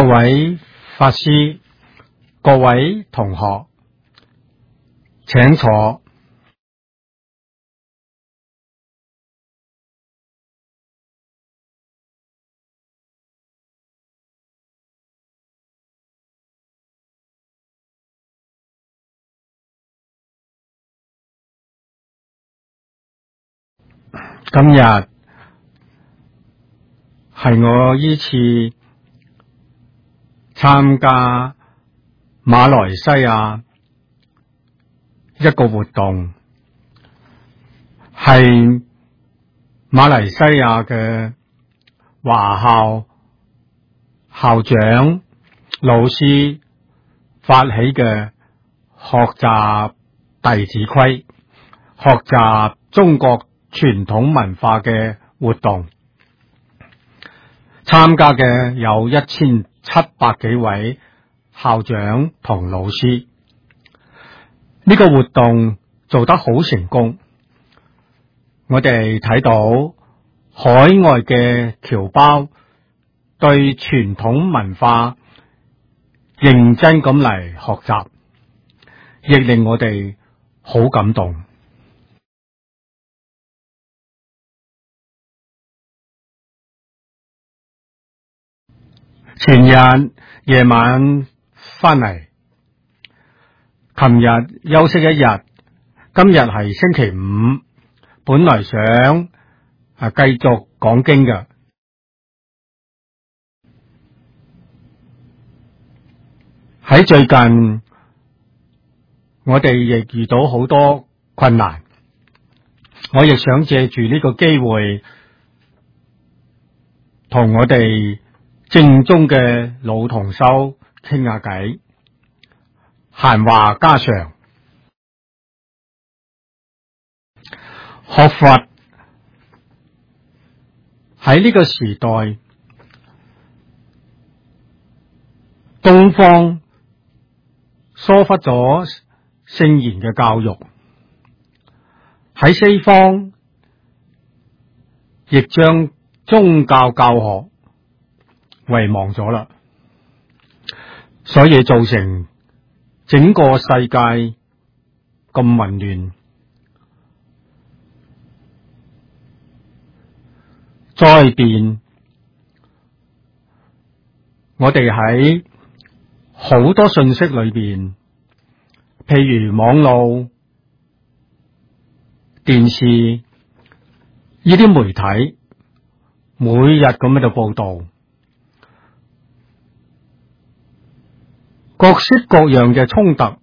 位法師，各位同學，請坐。今日係我依次參加馬來西亞一個活動，係馬來西亞嘅華校校長老師發起嘅學習弟子規，學習中國傳統文化嘅活動，參加嘅有1700幾位校長同老師。呢個活動做得好成功，我哋睇到海外嘅僑胞對傳統文化認真咁嚟學習，亦令我哋好感動。前日夜晚翻嚟，琴日休息一日，今日係星期五，本來想繼續講經嘅。喺最近，我哋亦遇到好多困難，我亦想借住呢個機會，同我哋正宗嘅老同修傾下偈，閒話家常。學佛喺呢個時代，東方疏忽咗聖賢嘅教育，喺西方亦將宗教教學遺忘咗啦，所以造成整個世界咁混亂。再變，我哋喺好多信息裏邊，譬如網絡、電視呢啲媒體，每日咁喺度報道各式各樣嘅衝突，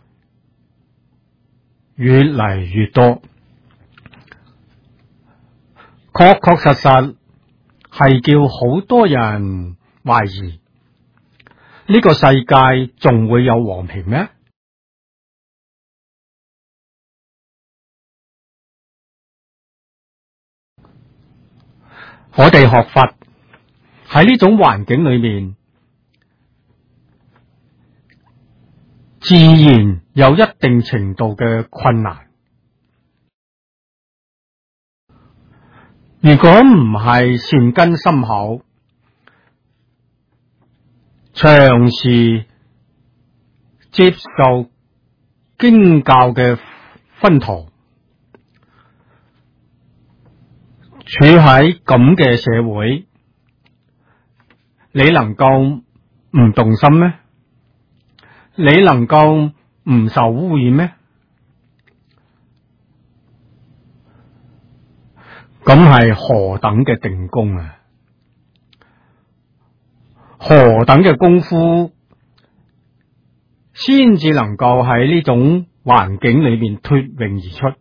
越嚟越多，確確實實係叫好多人懷疑呢個世界仲會有和平咩？我哋學佛喺呢種環境裏面，自然有一定程度嘅困難。如果唔係善根深厚，長時接受經教嘅熏陶，處喺咁嘅社會，你能夠唔動心咩？你能夠唔受污染咩？咁係何等嘅定功啊！何等嘅功夫，先至能夠喺呢種環境裏面脫穎而出，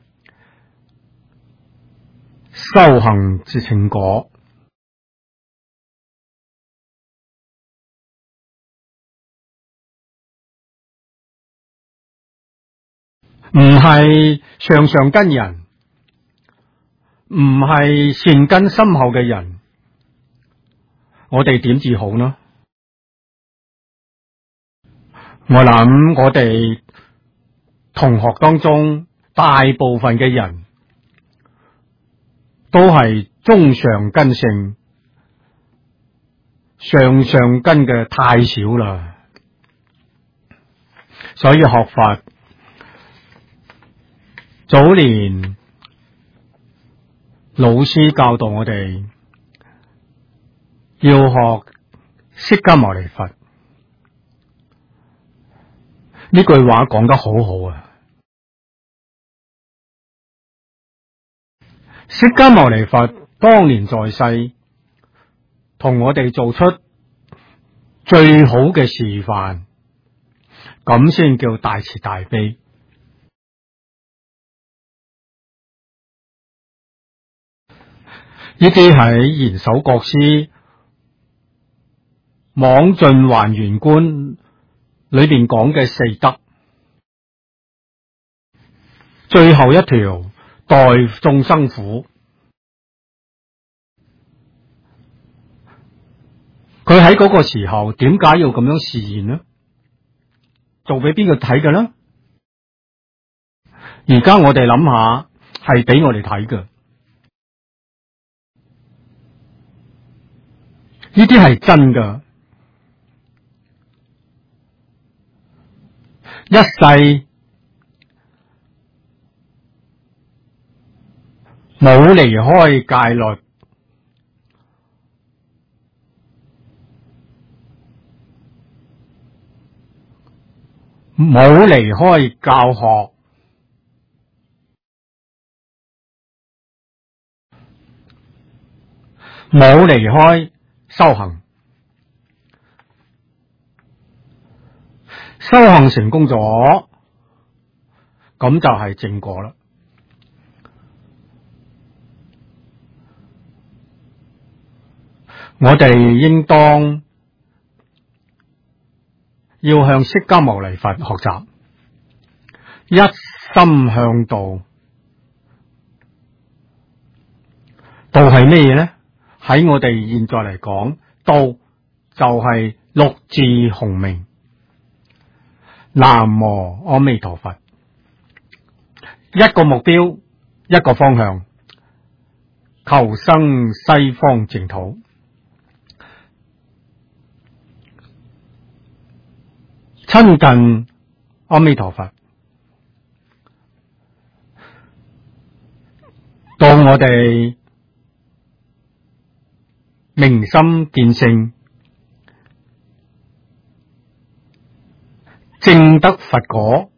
修行至成果。唔係上上根人，唔係善根深厚嘅人，我哋點至好呢？我諗我哋同學當中大部分嘅人都係中上根性， 上上根嘅太少啦，所以學佛早年老師教導我哋要學釋迦牟尼佛，呢句話講得好好啊！釋迦牟尼佛當年在世，同我哋做出最好嘅示範，咁先叫大慈大悲。呢啲喺賢首國師網盡還原觀裏邊講嘅四德，最後一條代眾生苦。佢喺嗰個時候點解要咁樣示現呢？做俾邊個睇嘅呢？而家我哋諗下，係俾我哋睇嘅。呢啲係真噶，一世冇離開戒律，冇離開教學，冇離開修行，修行成功咗，咁就係正果啦。我哋應當要向釋迦牟尼佛學習，一心向道。道係咩嘢呢？喺我哋現在嚟講，道就係六字洪名，南無阿彌陀佛。一個目標，一個方向，求生西方淨土。親近阿彌陀佛，到我哋明心見性，證得佛果，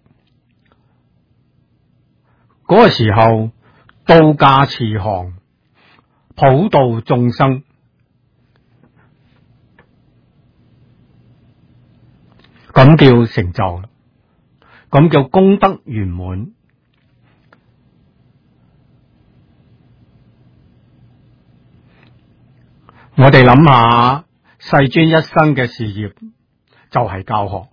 嗰個時候道駕慈航，普度眾生。咁叫成就，咁叫功德圓滿。我哋諗下，世尊一生嘅事業就係教學，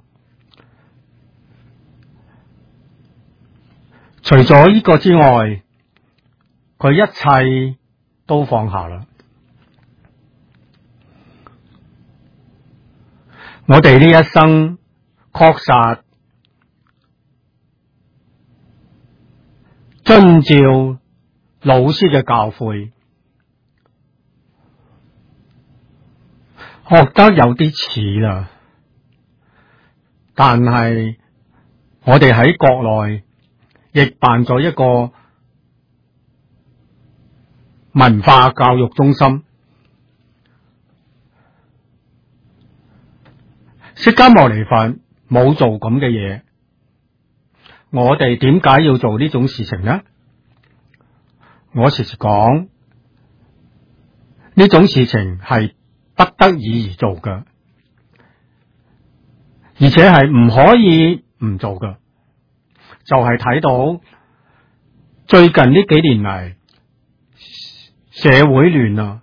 除咗呢個之外，佢一切都放下啦。我哋呢一生確實遵照老師嘅教誨，學得有啲似啦，但係我哋喺國內亦辦咗一個文化教育中心。釋迦牟尼佛冇做咁嘅嘢，我哋點解要做呢種事情呢？我時時講，呢種事情係不得已而做嘅，而且係唔可以唔做嘅。就係睇到最近呢幾年嚟，社會亂啊，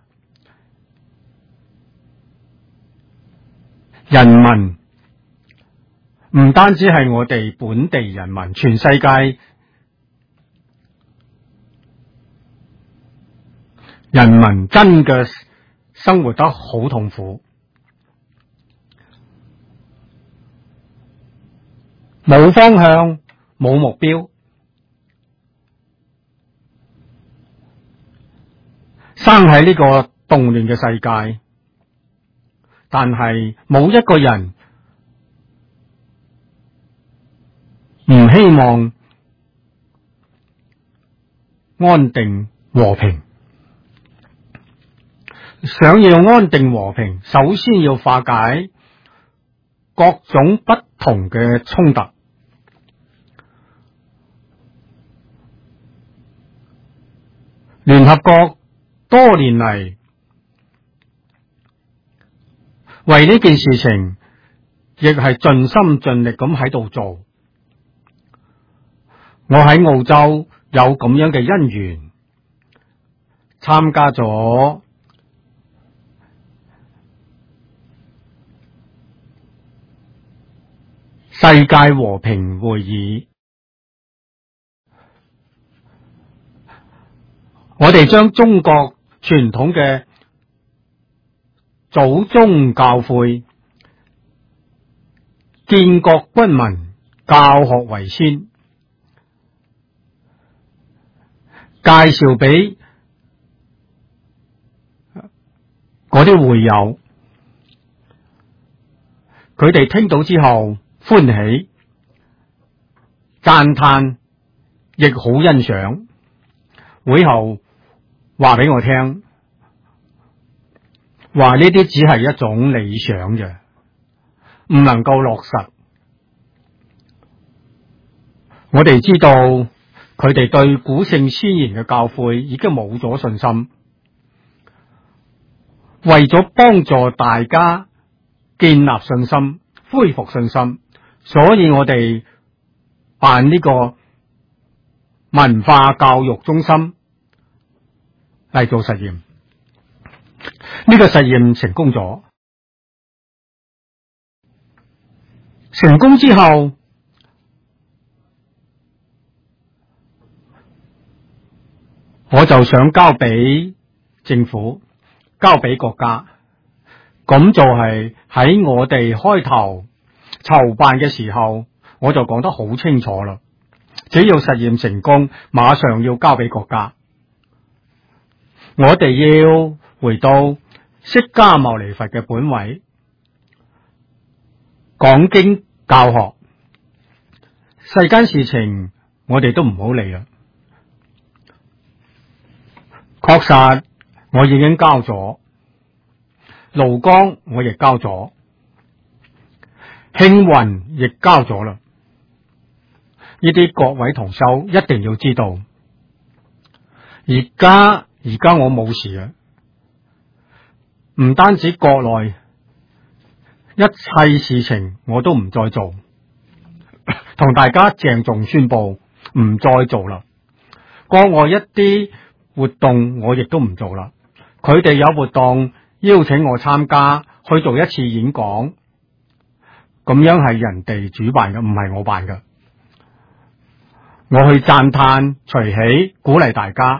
人民唔單止係我哋本地人民，全世界人民真嘅生活得好痛苦，冇方向，冇目標，生喺呢個動亂嘅世界， 但係冇一個人唔希望安定和平。想要安定和平，首先要化解各種不同嘅衝突。聯合國多年嚟為呢件事情，亦係盡心盡力咁喺度做。我喺澳洲有咁樣嘅因緣，參加咗世界和平會議。我哋將中國傳統嘅祖宗教誨、建國軍民教學為先，介紹俾嗰啲會友，佢哋聽到之後歡喜、讚嘆，亦好欣賞。會後話俾我聽，話呢啲只係一種理想嘅，唔能夠落實。我哋知道佢哋對古聖先賢嘅教誨已經冇咗信心，為咗幫助大家建立信心、恢復信心，所以我哋辦呢個文化教育中心嚟做實驗。呢個實驗成功咗，成功之後，我就想交俾政府，交俾國家。咁就係喺我哋開頭籌辦嘅時候，我就講得好清楚啦。只要實驗成功，馬上要交俾國家。我哋要回到釋迦牟尼佛嘅本位，講經教學，世間事情我哋都唔好理啦。確實我已經交咗，盧江我亦交咗，慶雲亦交咗啦。呢啲各位同修一定要知道，而家我冇事啊，唔單止國內一切事情我都唔再做，同大家鄭重宣布唔再做啦。國外一啲活動我亦都唔做啦。佢哋有活動邀請我參加去做一次演講，咁樣係人哋主辦嘅，唔係我辦嘅。我去讚嘆隨喜，鼓勵大家。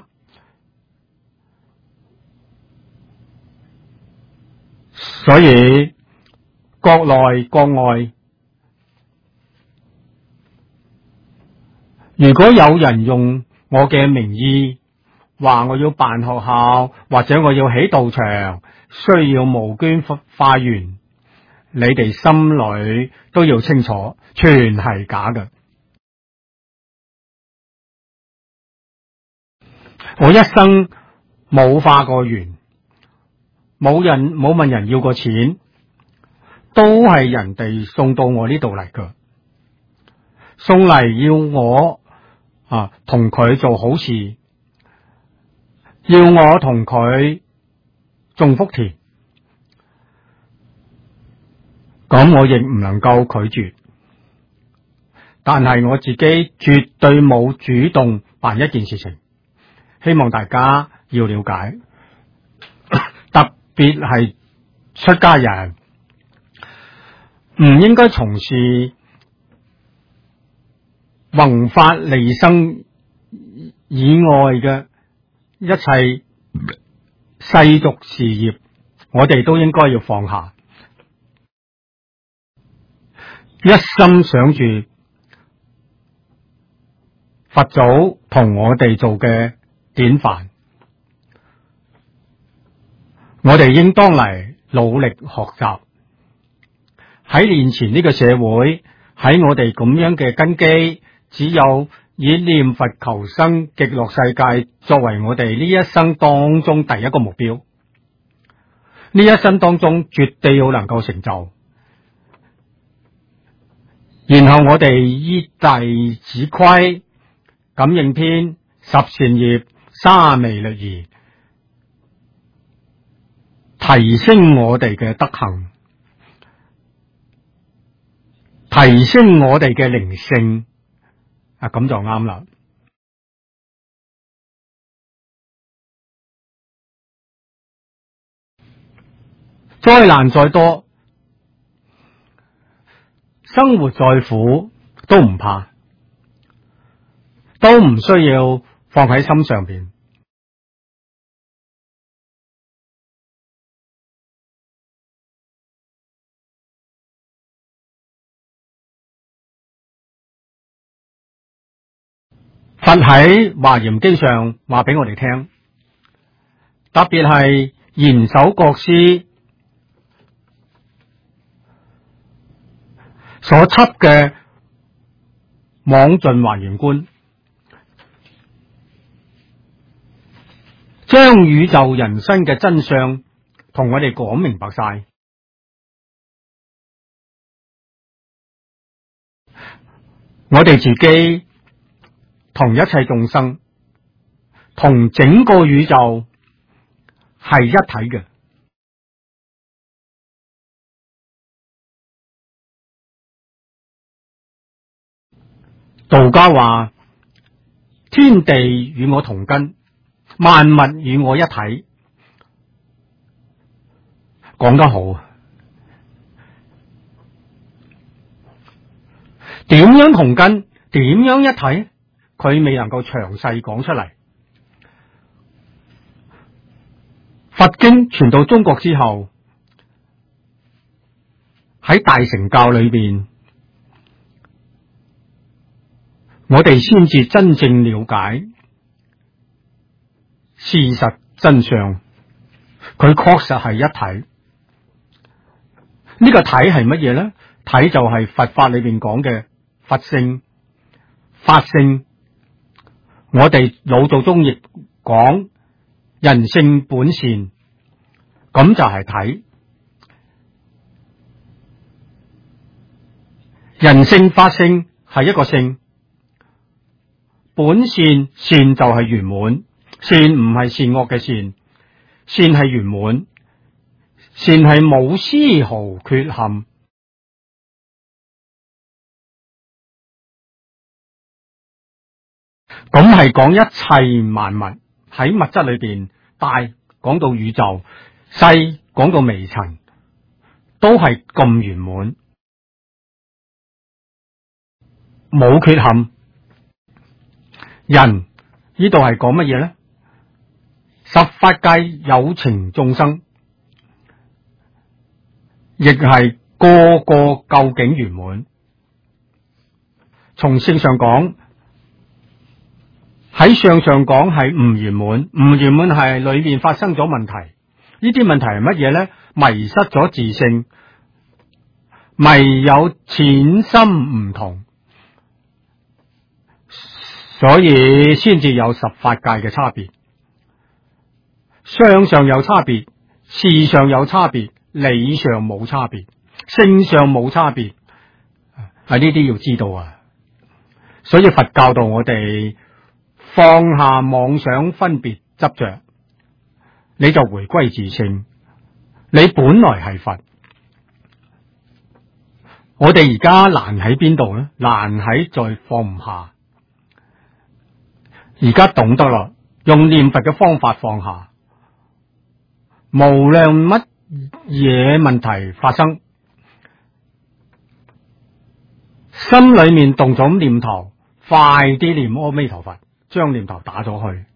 所以國內國外，如果有人用我嘅名義話我要辦學校，或者我要起道場，需要募捐化緣，你哋心裏都要清楚，全係假嘅。我一生冇化過緣，冇問人要過錢，都係人哋送到我呢度嚟㗎，送嚟要我同佢做好事，要我同佢種福田，咁我亦唔能夠拒絕。但係我自己絕對冇主動辦一件事情，希望大家要了解，特別係出家人唔應該從事宏法利生以外嘅一切世俗事業，我哋都應該要放下，一心想住佛祖同我哋做嘅典範，我哋應當嚟努力學習。喺年前呢個社會，喺我哋咁樣嘅根基，只有以念佛求生極樂世界作為我哋呢一生當中第一個目標。呢一生當中絕對要能夠成就。然後我哋依弟子規、感應篇、十善業、沙彌律儀，提升我哋嘅德行，提升我哋嘅靈性，咁就啱啦。災難再多，生活再苦，都唔怕，都唔需要放喺心上邊。佛喺華嚴經上話俾我哋聽，特別係賢首國師所輯嘅網盡華嚴觀，將宇宙人生嘅真相同我哋講明白晒。我哋自己同一切眾生，同整個宇宙係一體嘅。道家話天地與我同根，萬物與我一體，講得好。點樣同根？點樣一體？佢未能夠詳細講出嚟。佛經傳到中國之後，喺大乘教裏邊，我哋先至真正了解事實真相。佢確實係一體。呢個體係乜嘢呢？體就係佛法裏邊講嘅佛性、法性。我哋老祖宗亦講人性本善，咁就係體。人性法性係一個性，本善善就係圓滿，善唔係善惡嘅善，善係圓滿，善係冇絲毫缺陷。咁係講一切萬物喺物質裏邊，大講到宇宙，細講到微塵，都係咁圓滿，冇缺陷。人呢度係講乜嘢呢？十法界有情眾生，亦係個個究竟圓滿。從性上講，喺相上講係唔圓滿，唔圓滿係裏面發生咗問題。呢啲問題係乜嘢呢？迷失咗自性，迷有淺深唔同，所以先至有十法界嘅差別。相上有差別，事上有差別，理上冇差別，性上冇差別。呢啲要知道啊。所以佛教導我哋放下妄想分別執着，你就回歸自性，你本來係佛。我哋而家難喺邊度呢？難喺再放唔下。而家懂得啦，用念佛嘅方法放下，無量乜嘢問題發生，心裏面動咗念頭，快啲念阿彌陀佛，將念頭打咗去。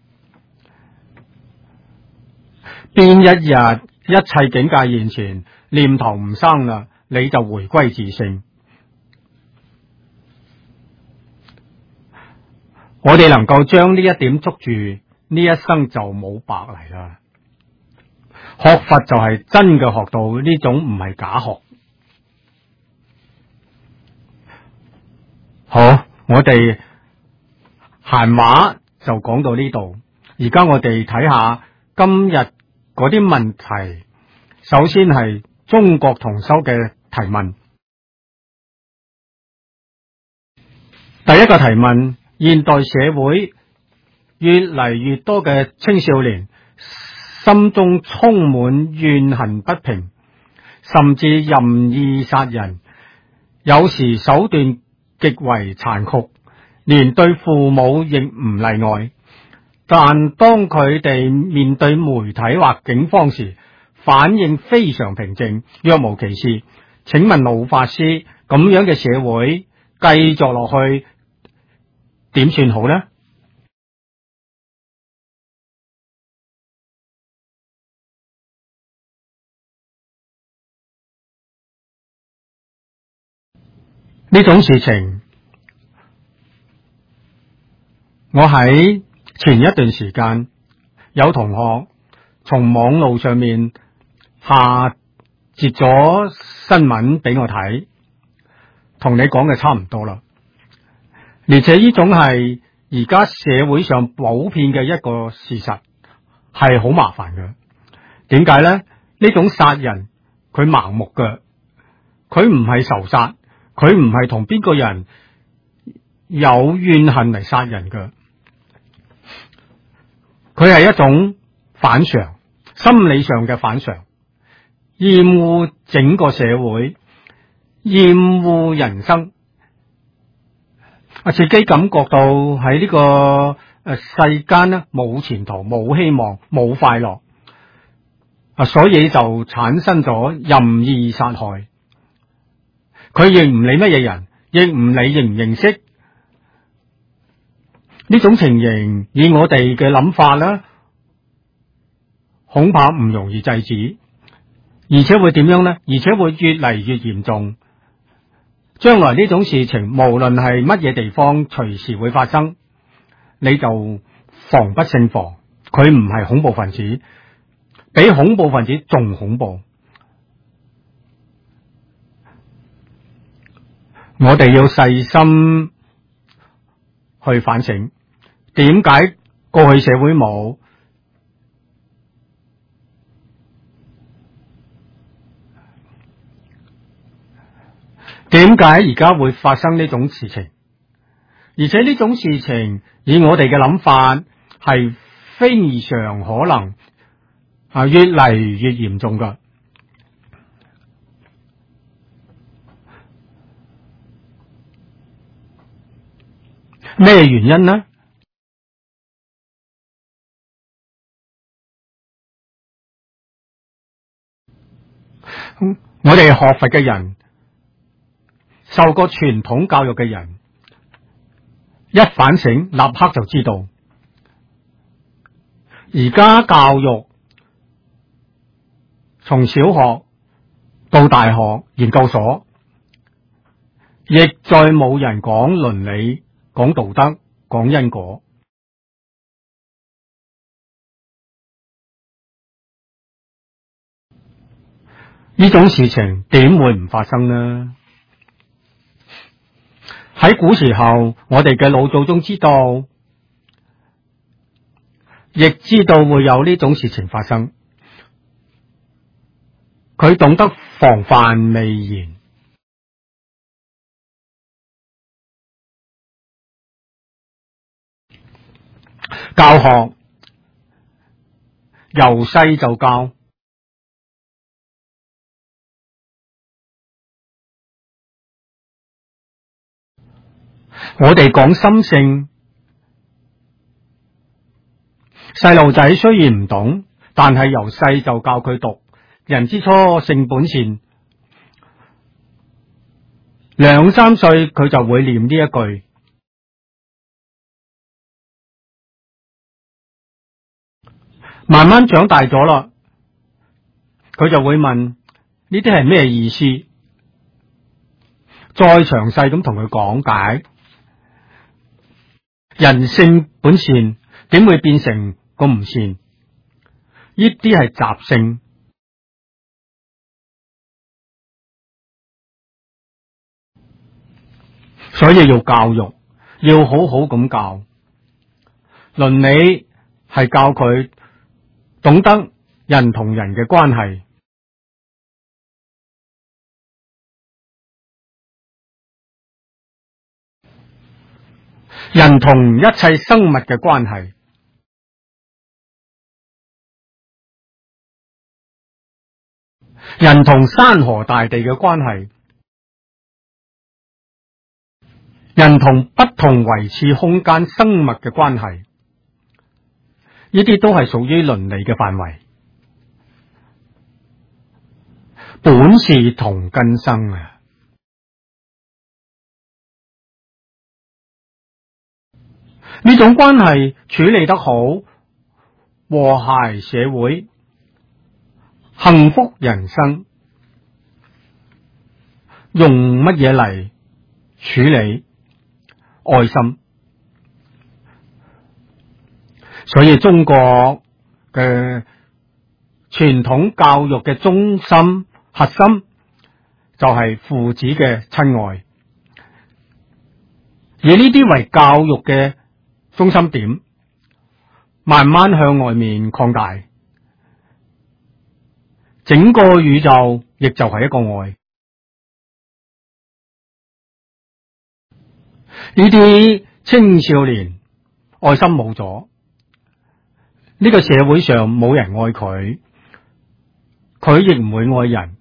邊一日一切境界現前，念頭唔生啦，你就回歸自性。我哋能夠將呢一點捉住，呢一生就冇白嚟啦。 學佛就係真嘅學到，呢種唔係假學。好，我哋閒話就講到呢度。而家我哋睇下今日嗰啲問題。首先係中國同修嘅提問。第一個提問：現代社會越嚟越多嘅青少年心中充滿怨恨不平，甚至任意殺人，有時手段極為殘酷，連對父母亦唔例外。但當佢哋面對媒體或警方時，反應非常平靜，若無其事。請問老法師，咁樣嘅社會繼續落去點算好呢？呢種事情，我喺前一段時間有同學從網路上面下截咗新聞俾我睇，同你講嘅差唔多啦。而且呢種係而家社會上普遍嘅一個事實，係好麻煩嘅。點解呢？呢種殺人佢盲目嘅，佢唔係仇殺，佢唔係同邊個人有怨恨嚟殺人嘅，佢係一種反常，心理上嘅反常，厭惡整個社會，厭惡人生，自己感覺到喺呢個世間呢冇前途、冇希望、冇快樂，所以就產生咗任意殺害。佢亦唔理乜嘢人，亦唔理認唔認識。呢種情形以我哋嘅諗法呢，恐怕唔容易制止，而且會點樣呢？而且會越嚟越嚴重。將來呢種事情無論係乜嘢地方，隨時會發生，你就防不勝防。佢唔係恐怖分子，比恐怖分子仲恐怖。我哋要細心去反省，點解過去社會冇？點解而家會發生呢種事情？而且呢種事情以我哋嘅諗法係非常可能越嚟越嚴重噶。咩原因呢？我哋學佛嘅人，受過傳統教育嘅人，一反省立刻就知道，而家教育從小學到大學研究所，亦再冇人講倫理、講道德、講因果。呢種事情點會唔發生呢？喺古時候，我哋嘅老祖宗知道，亦知道會有呢種事情發生，佢懂得防範未然。教學由細就教，我哋講心性，細路仔雖然唔懂，但係由細就教佢讀人之初性本善，2、3歲佢就會念呢一句。慢慢長大咗啦，佢就會問呢啲係咩意思，再詳細咁同佢講解。人性本善，點會變成咁唔善？呢啲係習性， 所以要教育，要好好咁教。倫理係教佢懂得人同人嘅關係，人同一切生物嘅關係，人同山河大地嘅關係，人同不同維次空間生物嘅關係，呢啲都係屬於倫理嘅範圍。本是同根生啊！呢種關係處理得好，和諧社會，幸福人生。用乜嘢嚟處理？愛心。所以中國嘅傳統教育嘅中心核心就係父子嘅親愛，以呢啲為教育嘅中心點，慢慢向外面擴大。整個宇宙亦就係一個愛。呢啲青少年愛心冇咗，呢個社會上冇人愛佢，佢亦唔會愛人，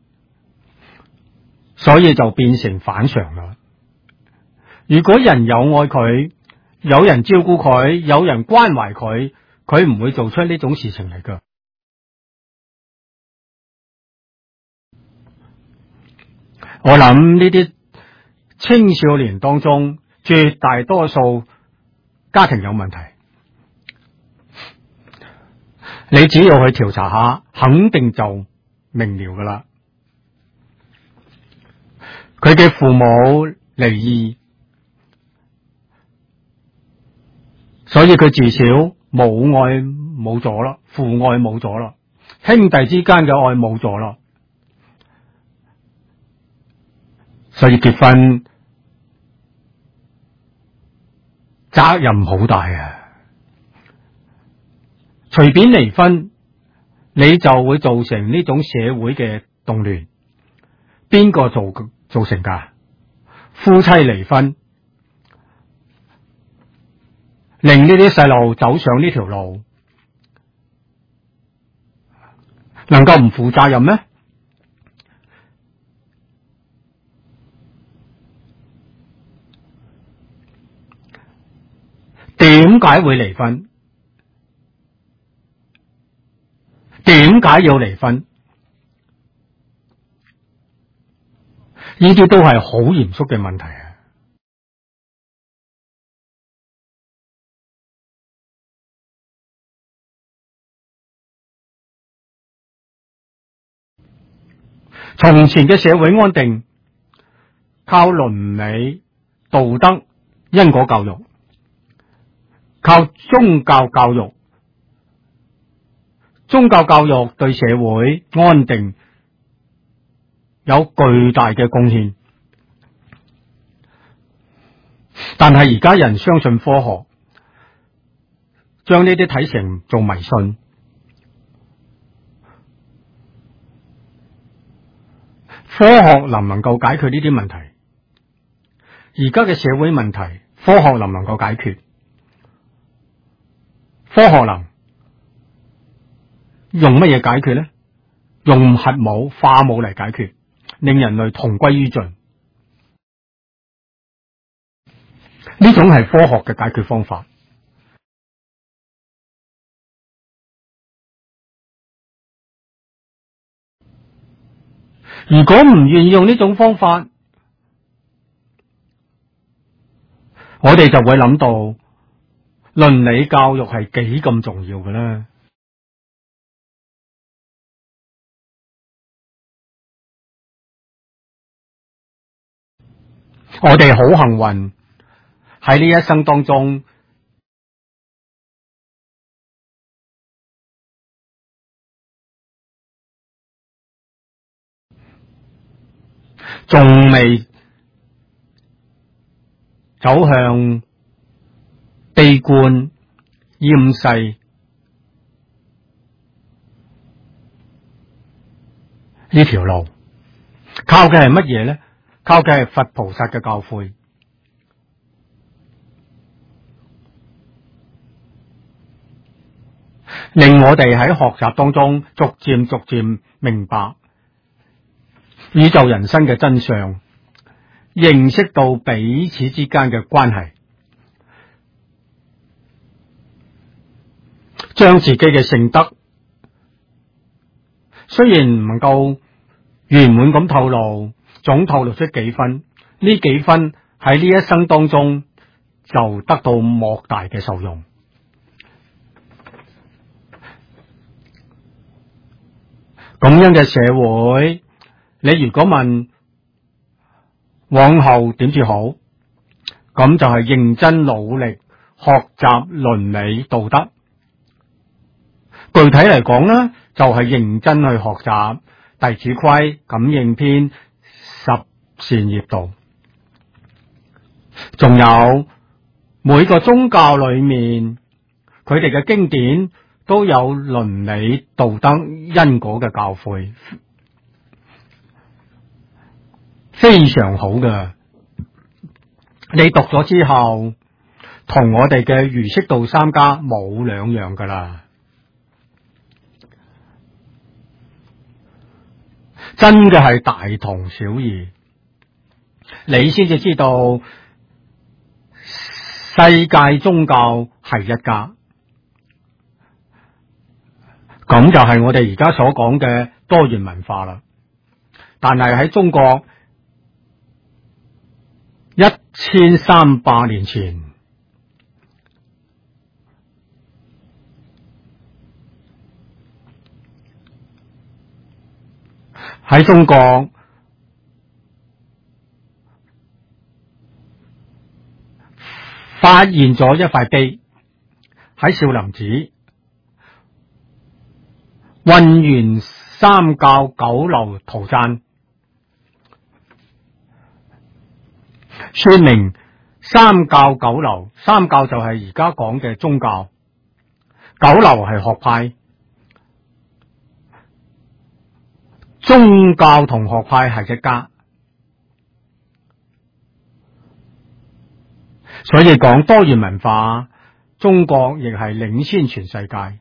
所以就變成反常啦。如果人有愛佢，有人照顧佢，有人關懷佢，佢唔會做出呢種事情嚟㗎。我諗呢啲青少年當中，絕大多數家庭有問題。你只要去調查下，肯定就明了㗎啦。佢嘅父母離異，所以佢自小母愛冇咗啦，父愛冇咗啦，兄弟之間嘅愛冇咗啦，所以結婚責任好大啊！隨便離婚，你就會造成呢種社會嘅動亂。邊個造成㗎？夫妻離婚，令呢啲細路走上呢條路，能夠唔負責任咩？點解會離婚？點解要離婚？呢啲都係好嚴肅嘅問題啊！從前嘅社會安定，靠倫理、道德、因果教育，靠宗教教育。宗教教育對社會安定有巨大嘅貢獻，但係而家人相信科學，將呢啲睇成做迷信。科學能唔能夠解決呢啲問題？而家嘅社會問題，科學能唔能夠解決？科學能用乜嘢解決呢？用核武、化武嚟解決，令人類同歸於盡。呢種係科學嘅解決方法。如果唔願意用呢種方法，我哋就會諗到倫理教育係幾咁重要嘅咧。我哋好幸運喺呢一生當中，仲未走向悲觀厭世呢條路，靠嘅係乜嘢呢？靠嘅係佛菩薩嘅教誨，令我哋喺學習當中逐漸明白宇宙人生嘅真相，認識到彼此之間嘅關係，將自己嘅聖德雖然唔能夠圓滿咁透露，總透露出幾分，呢幾分喺呢一生當中就得到莫大嘅受用。咁樣嘅社會，你如果問往後點至好，咁就係認真努力學習倫理道德。具體嚟講呢，就係認真去學習弟子規、感應篇、十善業道，仲有每個宗教裏面佢哋嘅經典都有倫理道德因果嘅教誨，非常好嘅。你讀咗之後，同我哋嘅儒釋道三家冇兩樣噶啦。真嘅係大同小異，你先至知道世界宗教係一家，咁就係我哋而家所講嘅多元文化啦。但係喺中國1300年前，喺中國發現咗一塊碑，喺少林寺混元三教九流圖讚，說明三教九流，三教就係而家講嘅宗教，九流係學派，宗教同學派係一家，所以講多元文化，中國亦係領先全世界。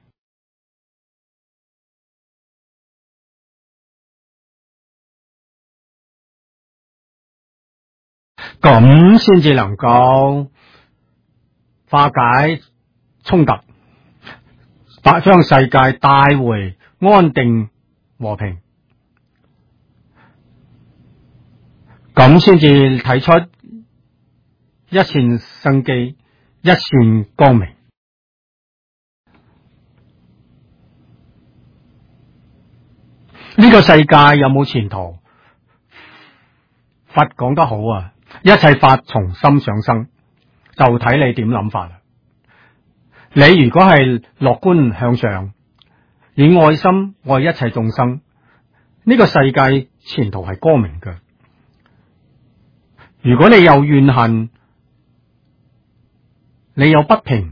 咁先至能夠化解衝突，將世界帶回安定和平，咁先至睇出一線生機，一線光明。呢個世界有冇前途？佛講得好啊，一切法從心想生，就睇你點諗法啦。你如果係樂觀向上，以愛心愛一切眾生，呢個世界前途係光明嘅。如果你有怨恨，你有不平，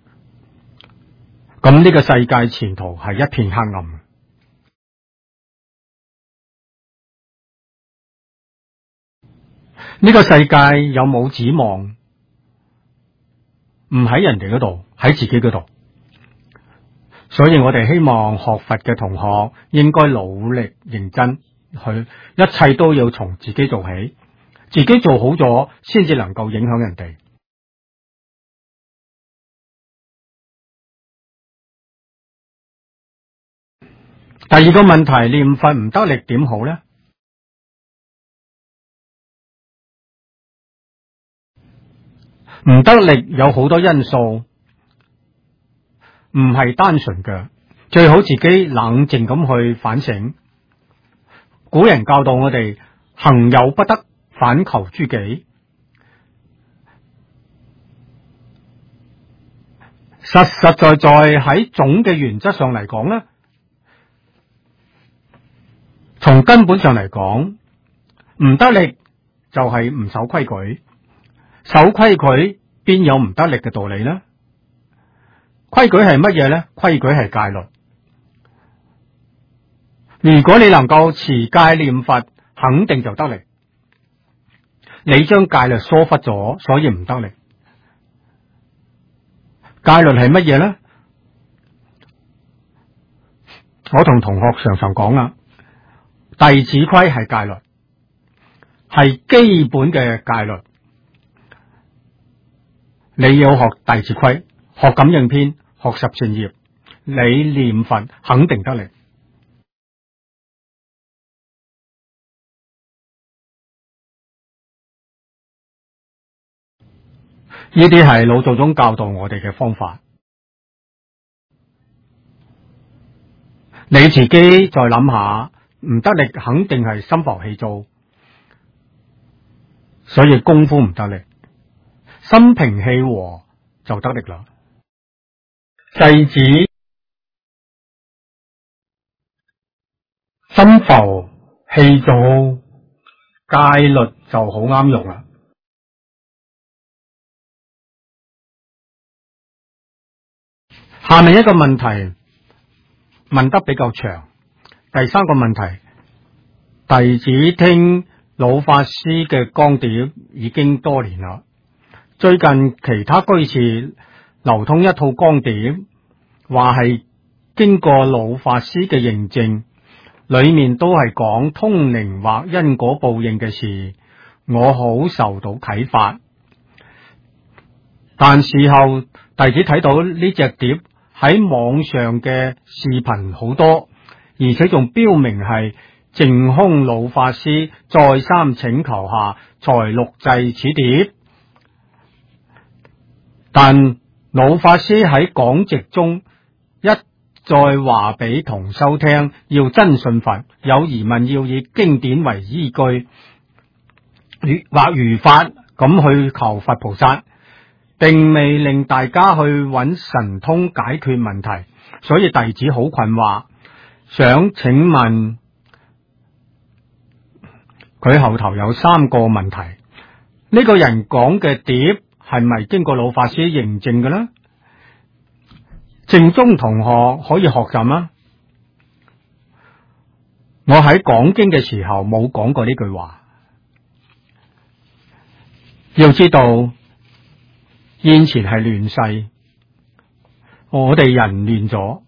咁呢個世界前途係一片黑暗。呢個世界有冇指望？唔喺人哋嗰度，喺自己嗰度。所以我哋希望學佛嘅同學應該努力認真，一切都要從自己做起，自己做好咗，先至能夠影響人哋。第二個問題，念佛唔得力點好呢？唔得力有好多因素，唔係單純嘅，最好自己冷靜咁去反省。古人教導我哋，行有不得，反求諸己。實實在在喺總嘅原則上嚟講呢，從根本上嚟講，唔得力就係唔守規矩。 守規矩邊有唔得力嘅道理呢？規矩係乜嘢呢？規矩係戒律。如果你能夠持戒念佛，肯定就得力。你將戒律疏忽咗，所以唔得力。戒律係乜嘢呢？我同同學常常講啦，弟子規係戒律，係基本嘅戒律。你要學弟子規，學感應篇，學十善業，你念佛肯定得力。呢啲係老祖宗教導我哋嘅方法。你自己再諗下，唔得力肯定係心浮氣躁，所以功夫唔得力。心平氣和就得力啦。制止心浮氣躁，戒律就好啱用啦。下面一個問題問得比較長。第三個問題，弟子聽老法師嘅光碟已經多年啦。最近其他居士流通一套光碟，話係經過老法師嘅認證，裏面都係講通靈或因果報應嘅事，我好受到啟發。但事後弟子睇到呢隻碟喺網上嘅視頻好多，而且仲標明係淨空老法師再三請求下才錄製此碟。但老法師喺講籍中一再話俾同修聽，要真信佛，有疑問要以經典為依據，或如法咁去求佛菩薩，並未令大家去揾神通解決問題，所以弟子好困惑，想請問佢後頭有三個問題。呢個人講嘅碟係咪經過老法師認證嘅呢？淨宗同學可以學習嗎？我喺講經嘅時候冇講過呢句話。要知道現前係亂世，我哋人亂咗，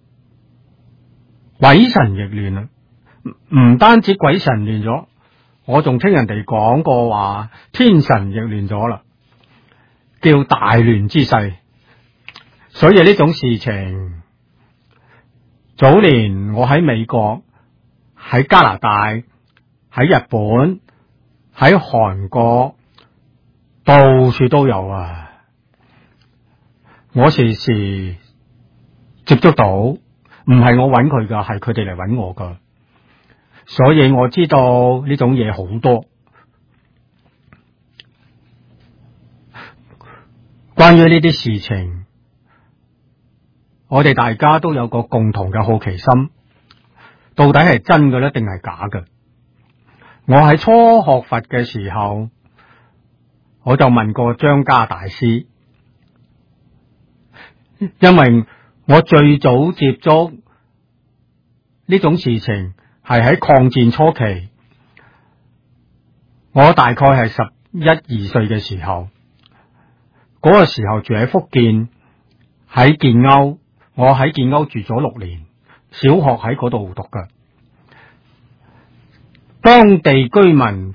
鬼神亦亂啦。唔單止鬼神亂咗，我仲聽人哋講過話天神亦亂咗啦，叫大亂之勢。所以呢種事情，早年我喺美國、喺加拿大、喺日本、喺韓國，到處都有啊。我時時接觸到，唔係我揾佢噶，係佢哋嚟揾我噶，所以我知道呢種嘢好多。關於呢啲事情，我哋大家都有個共同嘅好奇心，到底係真嘅咧，定係假嘅？我喺初學佛嘅時候，我就問過張家大師，因為我最早接觸呢種事情係喺抗戰初期，我大概係11、12歲嘅時候，嗰個時候住喺福建，喺建甌，我喺建甌住咗6年，小學喺嗰度讀㗎。當地居民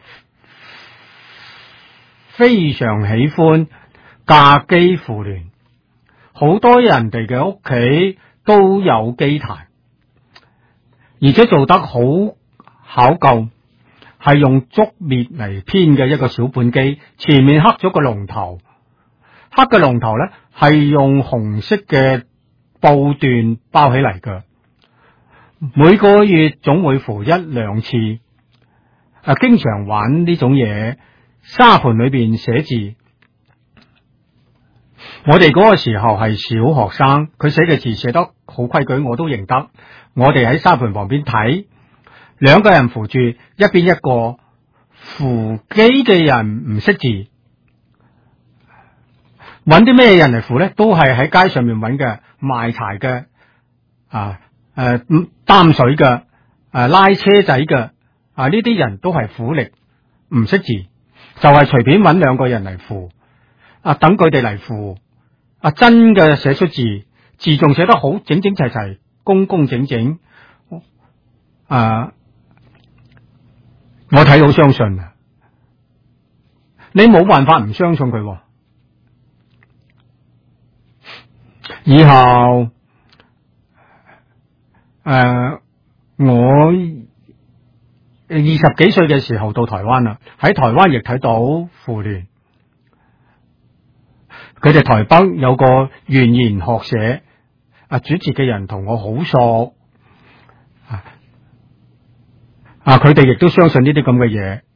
非常喜歡架機扶鸞，好多人哋嘅屋企都有機壇，而且做得好考究，係用竹篾嚟編嘅一個小本機，前面刻咗個龍頭，刻嘅龍頭咧係用紅色嘅布緞包起嚟嘅，每個月總會扶1、2次。經常玩呢種嘢，沙盤裏邊寫字。我哋嗰個時候係小學生，佢寫嘅字寫得好規矩，我都認得。我哋喺沙盤旁邊睇，2個人扶住，一邊一個，扶機嘅人唔識字， 揾啲咩人嚟扶咧？都係喺街上面揾嘅，賣柴嘅，擔水嘅，拉車仔嘅，呢啲人都係苦力，唔識字，就係隨便揾兩個人嚟扶，等佢哋嚟扶，真嘅寫出字，字仲寫得好，整整齊齊，工工整整，我睇到相信啊！你冇辦法唔相信佢。以後我20幾歲嘅時候到台灣啦，喺台灣亦睇到婦聯，佢哋台北有個原言學社，主持嘅人同我好熟，佢哋亦都相信呢啲咁嘅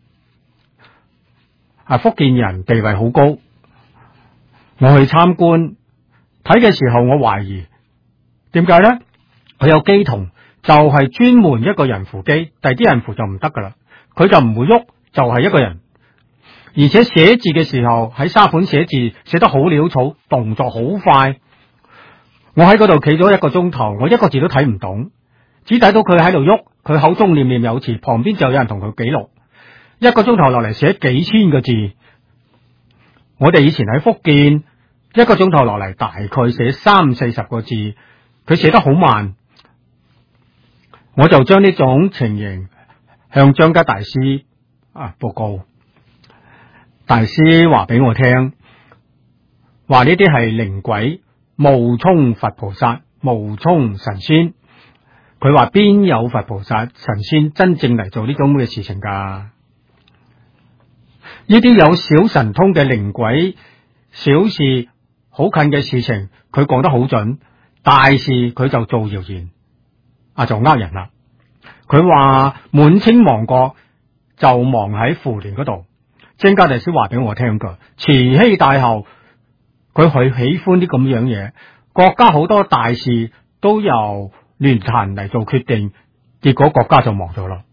嘢，福建人地位好高，我去參觀睇嘅時候，我懷疑點解咧？佢有機童，就係專門一個人扶機，第啲人扶就唔得噶啦，佢就唔會喐，就係一個人。而且寫字嘅時候喺沙盤寫字，寫得好潦草，動作好快。我喺嗰度企咗1個鐘頭，我一個字都睇唔懂，只睇到佢喺度喐，佢口中念念有詞，旁邊就有人同佢記錄。1個鐘頭落嚟寫幾千個字，我哋以前喺福建1個鐘頭落嚟大概寫30-40個字，佢寫得好慢。我就將呢種情形向張家大師報告，大師話俾我聽，話呢啲係靈鬼冒充佛菩薩，冒充神仙。佢話邊有佛菩薩神仙真正嚟做呢種嘅事情噶？呢啲有小神通嘅靈鬼，小事好近嘅事情佢講得好準，大事佢就造謠言，就呃人啦。佢話滿清亡國就亡喺婦聯嗰度。張家大師話俾我聽噶，慈禧太后佢喜歡啲咁樣嘢，國家好多大事都由聯壇嚟做決定，結果國家就亡咗啦。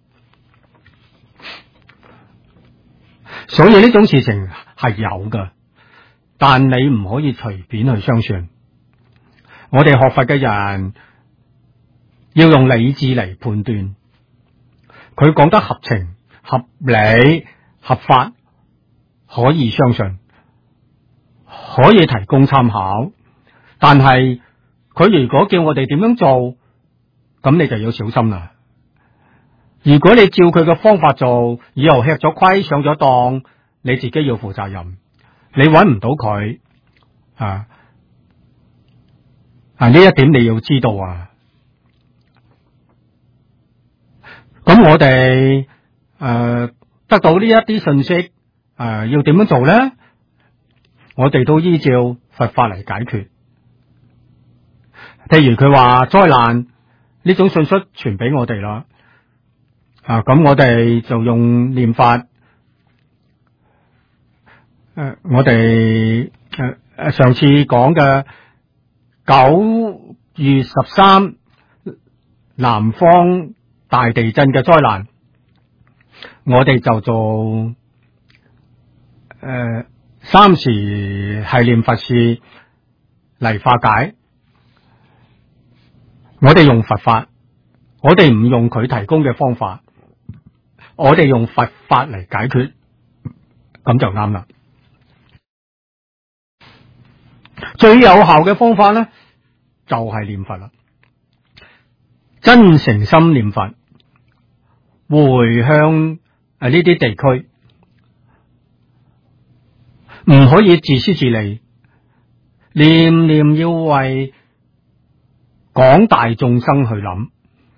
所以呢種事情係有噶，但你唔可以隨便去相信。我哋學佛嘅人要用理智嚟判斷，佢講得合情、合理、合法，可以相信，可以提供參考。但係佢如果叫我哋點樣做，咁你就要小心啦。如果你照佢嘅方法做，以後吃咗虧上咗當，你自己要負責任。你揾唔到佢呢一點你要知道啊。咁我哋得到呢一啲信息，要點樣做咧？我哋都依照佛法嚟解決。譬如佢話災難呢種信息傳俾我哋啦，咁我哋就用念法。我哋上次講嘅9月13南方大地震嘅災難，我哋就做3時係念佛事嚟化解。我哋用佛法，我哋唔用佢提供嘅方法，我哋用佛法嚟解決，咁就啱啦。最有效嘅方法咧，就係念佛啦，真誠心念佛，回向呢啲地區，唔可以自私自利，念念要為廣大眾生去諗。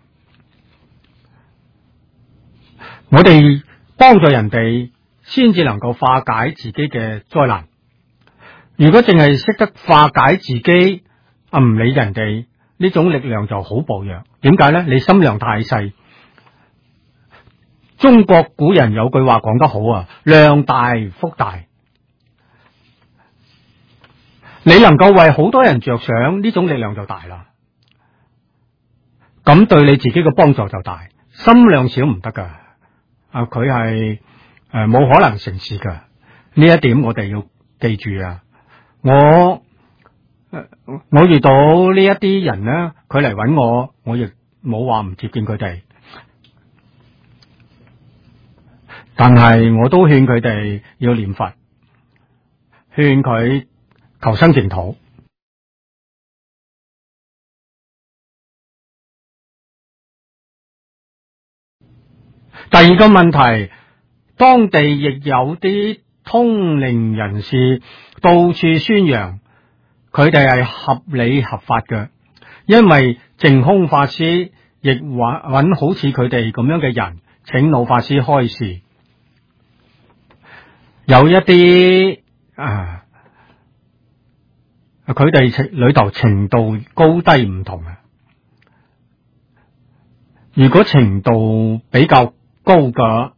我哋幫助人哋，先至能夠化解自己嘅災難。如果淨係識得化解自己，唔理人哋，呢種力量就好薄弱。點解咧？你心量太細。中國古人有句話講得好，量大福大。你能夠為好多人着想，呢種力量就大啦。咁對你自己嘅幫助就大。心量少唔得噶，佢係冇可能成事噶。呢一點我哋要記住啊。 我遇到呢一啲人咧，佢嚟揾我，我亦冇話唔接見佢哋，但係我都勸佢哋要念佛，勸佢求生淨土。第二個問題，當地亦有啲通靈人士到處宣揚佢哋係合理合法嘅，因為淨空法師亦揾好似佢哋咁樣嘅人，請老法師開示。有一啲佢哋裏頭程度高低唔同啊。如果程度比較高嘅，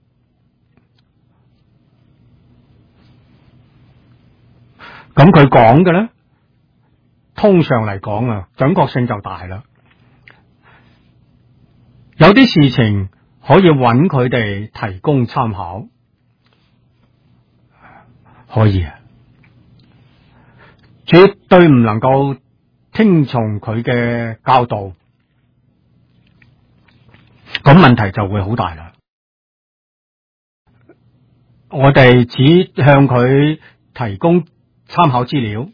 咁佢講嘅咧，通常嚟講啊，準確性就大啦。有啲事情可以揾佢哋提供參考，可以啊，絕對唔能夠聽從佢嘅教導，咁問題就會好大啦。我哋只向佢提供參考資料，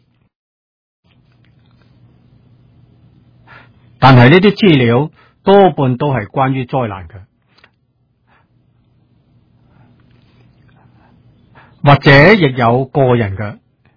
但係呢啲資料多半都係關於災難嘅，或者亦有個人嘅。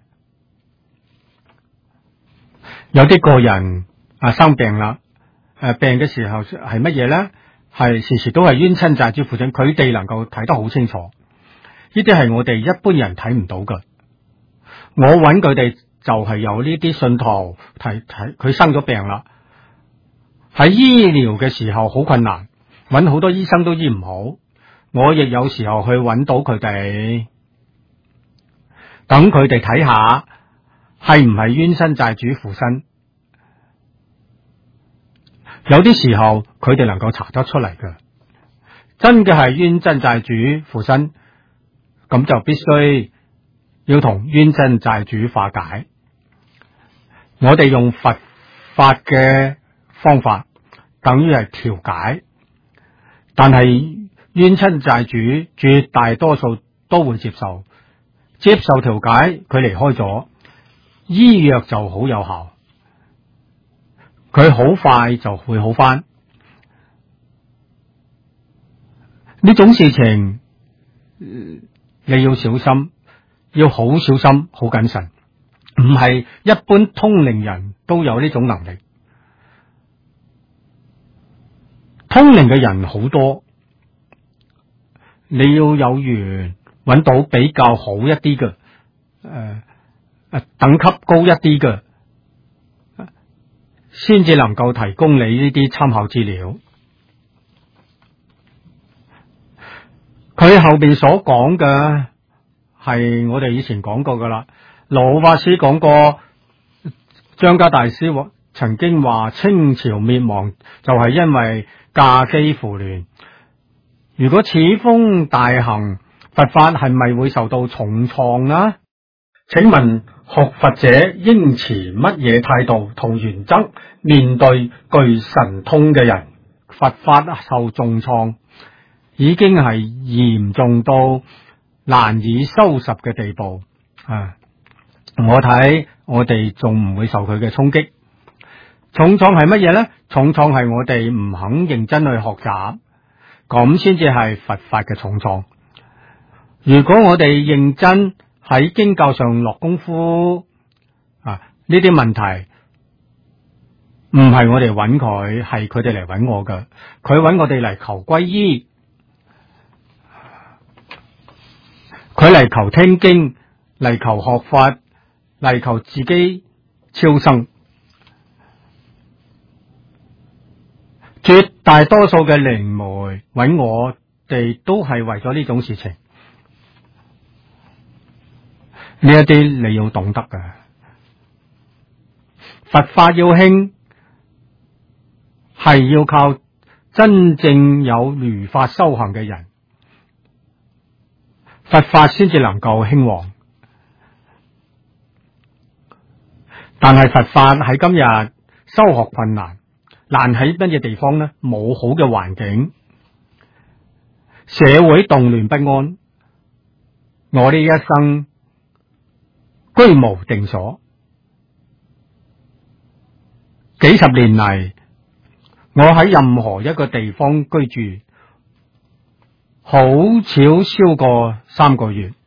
有啲個人生病啦，病嘅時候係乜嘢咧？係時時都係冤親債主父親，佢哋能夠睇得好清楚。呢啲係我哋一般人睇唔到嘅。我揾佢哋就係有呢啲信徒睇佢生咗病啦，喺醫療嘅時候好困難，揾好多醫生都醫唔好。我亦有時候去揾到佢哋，等佢哋睇下係唔係冤親債主附身。有啲時候佢哋能夠查得出嚟嘅，真嘅係冤親債主附身，咁就必須要同冤親債主化解。我哋用佛法嘅方法，等於係調解，但係冤親債主絕大多數都會接受調解，佢離開咗，醫藥就好有效，佢好快就會好返。呢種事情你要小心，要好小心，好謹慎，唔係一般通靈人都有呢種能力。通靈嘅人好多，你要有緣揾到比較好一啲嘅，等級高一啲嘅，先至能夠提供你呢啲參考資料。佢後邊所講嘅係我哋以前講過噶啦，老法師講過，張家大師曾經話清朝滅亡就係因為嫁姬扶鸞。如果此風大行，佛法係咪會受到重創啊？請問學佛者應持乜嘢態度同原則面對具神通嘅人？佛法受重創已經係嚴重到難以收拾嘅地步啊！我睇我哋仲唔會受佢嘅衝擊。重創係乜嘢呢？重創係我哋唔肯認真去學習，咁先至係佛法嘅重創。如果我哋認真喺經教上落功夫呢啲問題唔係我哋揾佢，係佢哋嚟揾我㗎。佢揾我哋嚟求皈依，佢嚟求聽經，嚟求學法，嚟求自己超生。絕大多數嘅靈媒揾我哋都係為咗呢種事情。呢一啲你要懂得㗎。佛法要興，係要靠真正有如法修行嘅人，佛法先至能夠興旺。 但係佛法喺今日修學困難，難喺乜嘢地方呢？冇好嘅環境，社會動亂不安，我呢一生居無定所，幾十年嚟，我喺任何一個地方居住，好少超過3個月，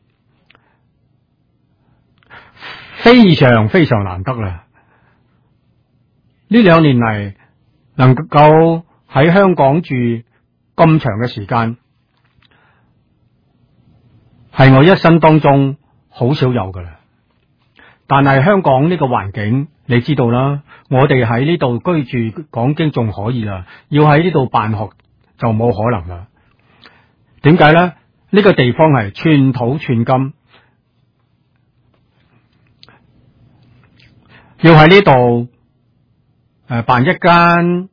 非常非常難得啦。呢2年嚟，能夠喺香港住咁長嘅時間，係我一生當中好少有噶啦。但係香港呢個環境，你知道啦，我哋喺呢度居住講經仲可以啦，要喺呢度辦學就冇可能啦。點解呢？呢個地方係寸土寸金，要喺呢度辦一間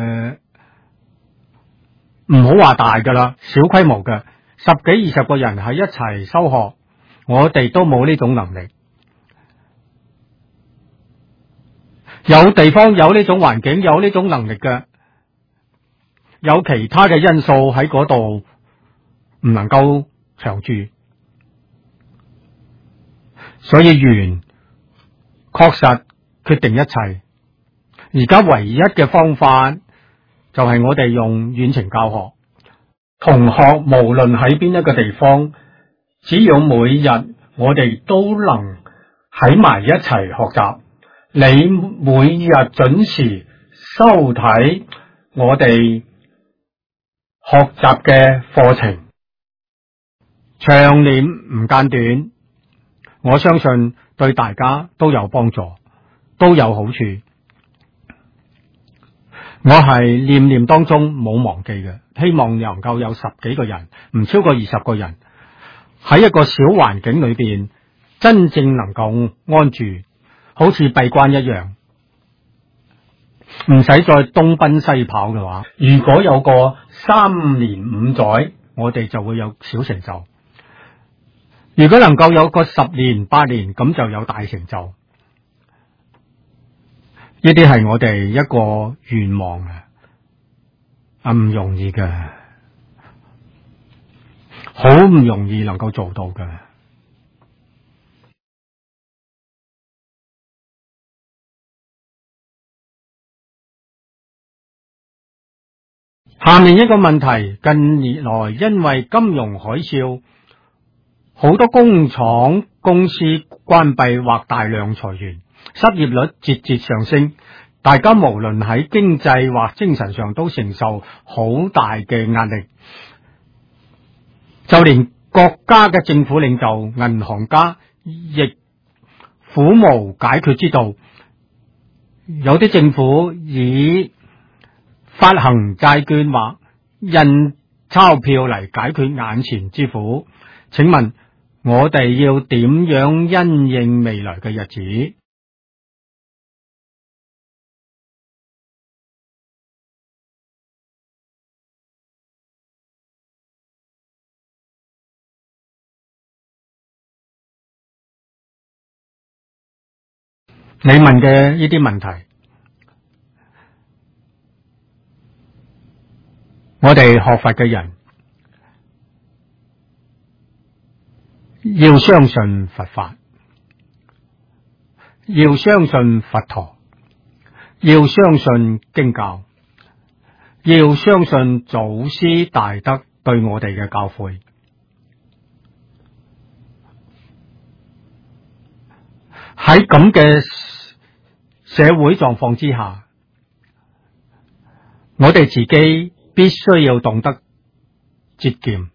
唔好話大噶啦，小規模嘅10幾20個人喺一齊修學，我哋都冇呢種能力。有地方有呢種環境，有呢種能力嘅，有其他嘅因素喺嗰度唔能夠長住，所以緣確實決定一切。而家唯一嘅方法就係我哋用遠程教學，同學無論喺邊一個地方，只要每日我哋都能喺埋一齊學習，你每日準時收睇我哋學習嘅課程，長年唔間斷，我相信對大家都有幫助，都有好處。我係念念當中冇忘記嘅，希望能夠有10幾個人，唔超過20個人，喺一個小環境裏邊，真正能夠安住，好似閉關一樣，唔使再東奔西跑嘅話，如果有個3年5載，我哋就會有小成就；如果能夠有個10年8年，咁就有大成就。呢啲係我哋一個願望啊，唔容易嘅，好唔容易能夠做到嘅。下面一個問題，近年來因為金融海嘯，好多工廠公司關閉或大量裁員，失業率節節上升，大家無論喺經濟或精神上都承受好大嘅壓力，就連國家嘅政府領袖、銀行家亦苦無解決之道。有啲政府以發行債券或印鈔票嚟解決眼前之苦，請問我哋要點樣因應未來嘅日子？你問嘅呢啲問題，我哋學佛嘅人要相信佛法，要相信佛陀，要相信經教，要相信祖師大德對我哋嘅教誨。喺咁嘅社會狀況之下，我哋自己必須要懂得節儉。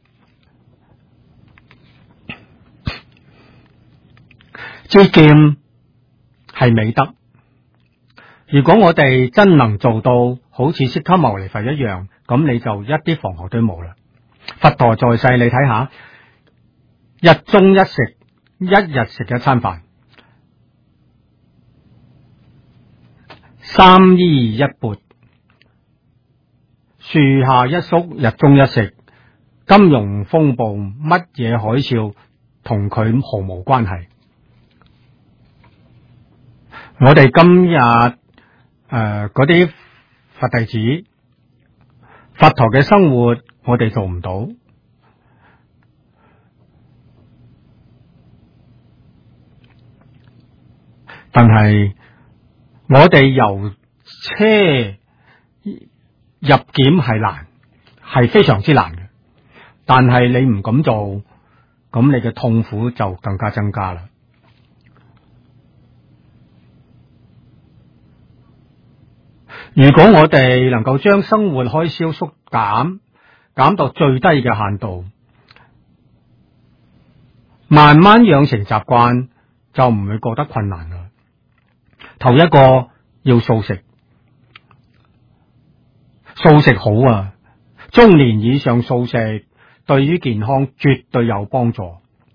節儉係美德。如果我哋真能做到好似釋迦牟尼佛一樣，咁你就一啲防學都冇啦。佛陀在世，你睇下，日中一食，一日食一餐飯，3衣1缽，樹下一宿，日中一食。金融風暴乜嘢海嘯同佢毫無關係。 我哋今日嗰啲佛弟子，佛陀嘅生活，我哋做唔到。但係我哋由車入檢係難，係非常之難嘅。但係你唔敢做，咁你嘅痛苦就更加增加啦。如果我哋能夠將生活開銷縮減到最低嘅限度，慢慢養成習慣，就唔會覺得困難啦。頭一個要素食，素食好啊，中年以上素食對於健康絕對有幫助。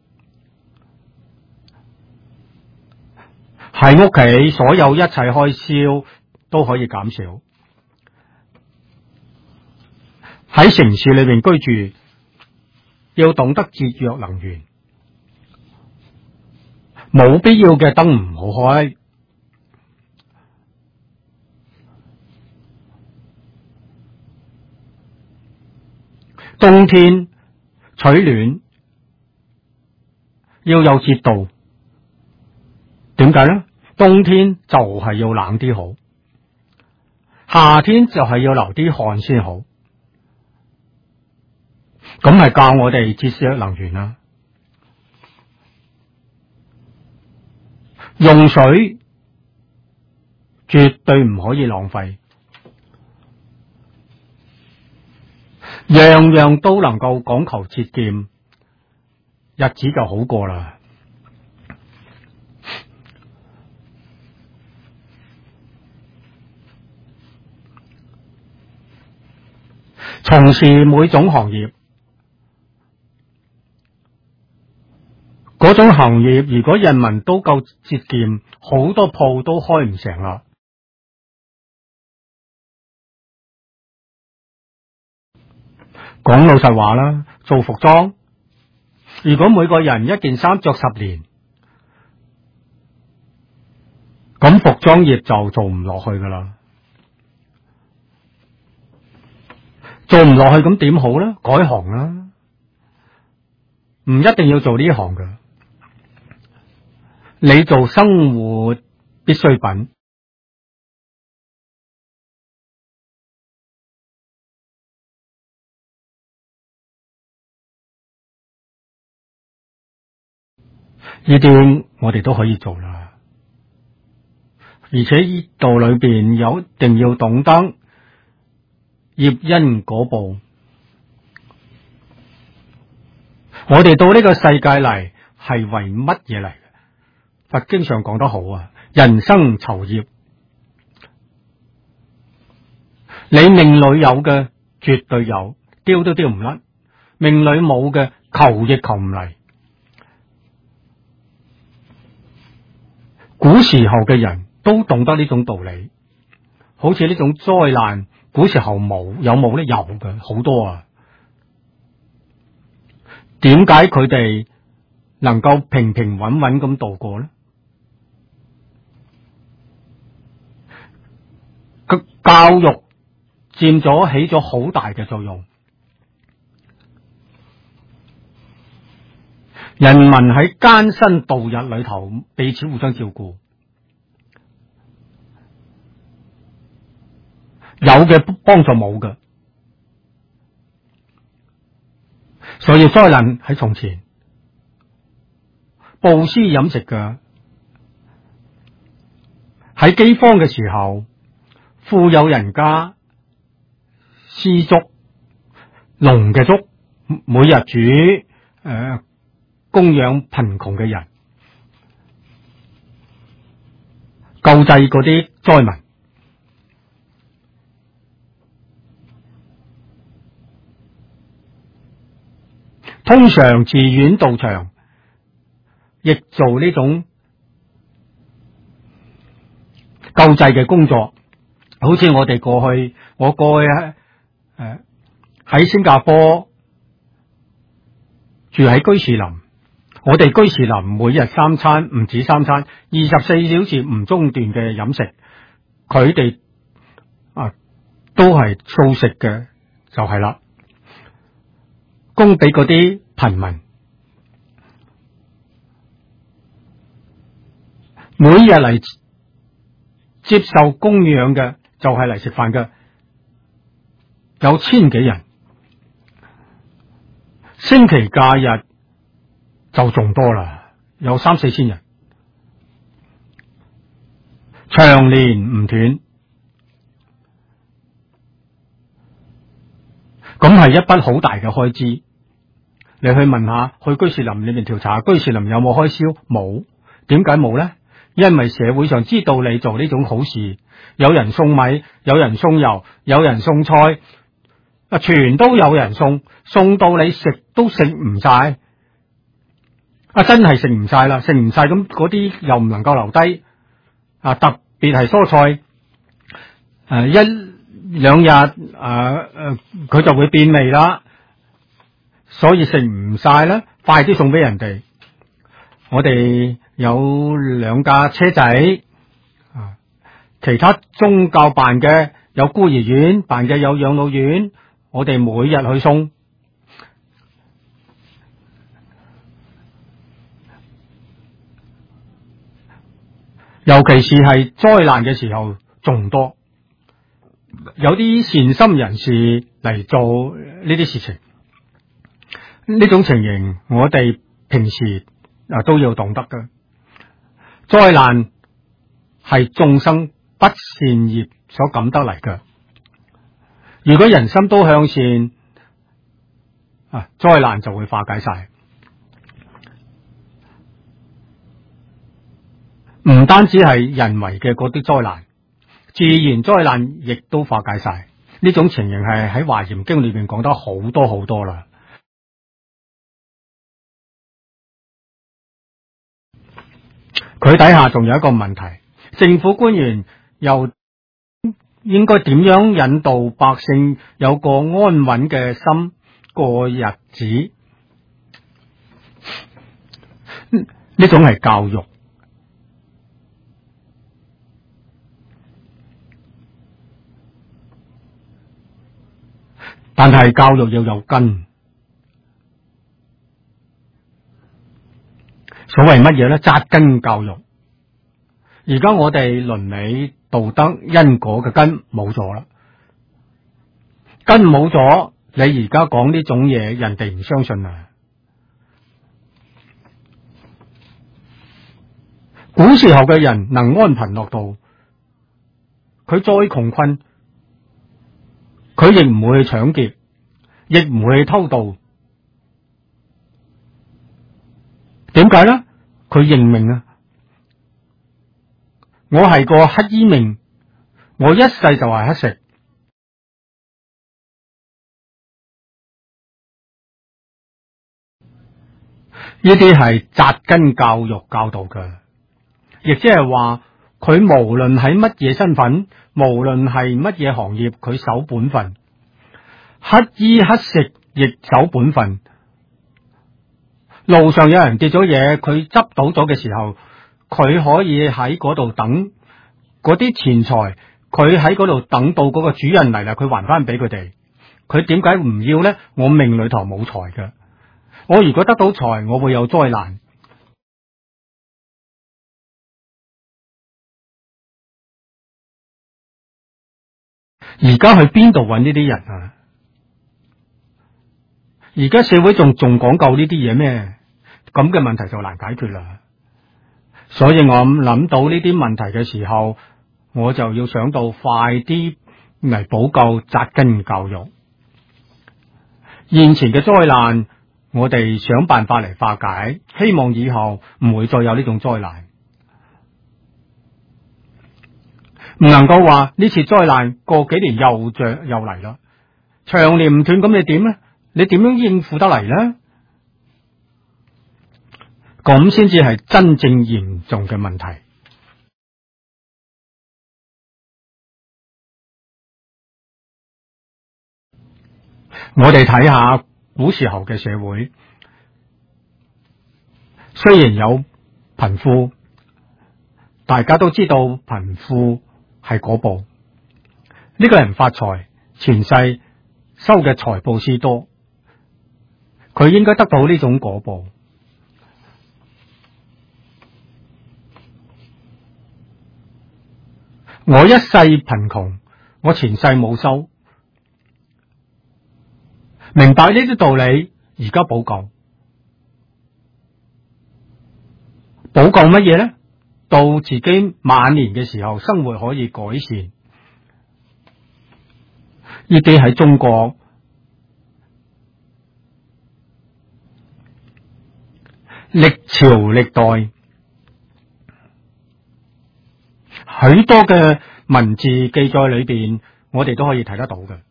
喺屋企所有一切開銷都可以減少。喺城市裏邊居住，要懂得節約能源，冇必要嘅燈唔好開。冬天取暖要有節度，點解呢？冬天就係要冷啲好，夏天就係要流啲汗先好。咁係教我哋節約能源啦。用水絕對唔可以浪費，樣樣都能夠講求節儉，日子就好過啦。從事每種行業，嗰種行業如果人民都夠節儉，好多鋪都開唔成啦。講老實話啦，做服裝，如果每個人一件衫着10年，咁服裝業就做唔落去噶啦。做唔落去咁點好呢？改行啦，唔一定要做呢行噶。你做生活必需品，呢啲我哋都可以做啦。而且呢度裏邊有一定要懂得業因果報。我哋到呢個世界嚟係為乜嘢嚟？佛經上講得好啊，人生酬業。你命裏有嘅絕對有，丟都丟唔甩；命裏冇嘅求亦求唔嚟。古時候嘅人都懂得呢種道理，好似呢種災難，古時候冇，有冇呢？有嘅，好多啊。點解佢哋能夠平平穩穩咁度過呢？教育佔咗起咗好大嘅作用，人民喺艱辛度日裏頭彼此互相照顧，有嘅幫助冇嘅，所以災難喺從前，布施飲食嘅，喺饑荒嘅時候，富有人家施粥，濃嘅粥，每日煮供養貧窮嘅人，救濟嗰啲災民。通常寺院道場亦做呢種救濟嘅工作。好似我過去喺新加坡住喺居士林， 我哋居士林每日三餐唔止三餐，24小時唔中斷嘅飲食，佢哋都係素食嘅，就係啦，供俾嗰啲貧民。每日嚟接受供養嘅就係嚟食飯嘅，有千幾人，星期假日就仲多啦，有3、4千人，長年唔斷，咁係一筆好大嘅開支。你去問下，去居士林裏面調查，居士林有冇開銷？冇。點解冇呢？因為社會上知道你做呢種好事，有人送米，有人送油，有人送菜，全都有人送，送到你食都食唔晒，真係食唔晒啦，食唔晒咁嗰啲又唔能夠留低，特別係蔬菜，一兩日佢就會變味啦，所以食唔晒啦，快啲送俾人哋。我哋有2架車仔，其他宗教辦嘅有孤兒院，辦嘅有養老院，我哋每日去送。尤其是係災難嘅時候仲多，有啲善心人士嚟做呢啲事情。呢種情形我哋平時都要懂得嘅。災難係眾生不善業所感得嚟嘅，如果人心都向善，災難就會化解晒。唔單止係人為嘅嗰啲災難，自然災難亦都化解晒。呢種情形係喺華嚴經裏邊講得好多好多啦。佢底下仲有一個問題，政府官員又應該點樣引導百姓有個安穩嘅心過日子？呢種係教育，但係教育要有根。所謂乜嘢呢？紮根教育。而家我哋倫理道德因果嘅根冇咗啦，根冇咗，你而家講呢種嘢，人哋唔相信啊！古時候嘅人能安貧樂道，佢再窮困，佢亦唔會去搶劫，亦唔會去偷盜。點解呢？佢認命啊！我係個乞衣命，我一世就係乞食。呢啲係紮根教育教導嘅，亦即係話佢無論喺乜嘢身份，無論係乜嘢行業，佢守本分。乞衣乞食亦守本分。路上有人跌咗嘢，佢執到咗嘅時候，佢可以喺嗰度等嗰啲錢財，佢喺嗰度等到嗰個主人嚟啦，佢還翻俾佢哋。佢點解唔要呢？我命裏頭冇財嘅，我如果得到財，我會有災難。而家去邊度揾呢啲人啊？而家社會仲講究呢啲嘢咩？咁嘅問題就難解決啦。所以我諗到呢啲問題嘅時候，我就要想到快啲嚟補救紮根教育。現前嘅災難，我哋想辦法嚟化解，希望以後唔會再有呢種災難。唔能夠話呢次災難過幾年又嚟啦，長年唔斷，咁你點呢？你點樣應付得嚟呢？咁先至係真正嚴重嘅問題。我哋睇下古時候嘅社會， 雖然有貧富，大家都知道貧富係果報。呢個人發財，前世收嘅財布施多，佢應該得到呢種果報。我一世貧窮，我前世冇收，明白呢啲道理，而家補救。補救乜嘢呢？到自己晚年嘅時候，生活可以改善。呢啲喺中國歷朝歷代許多嘅文字記載裏邊，我哋都可以睇得到嘅。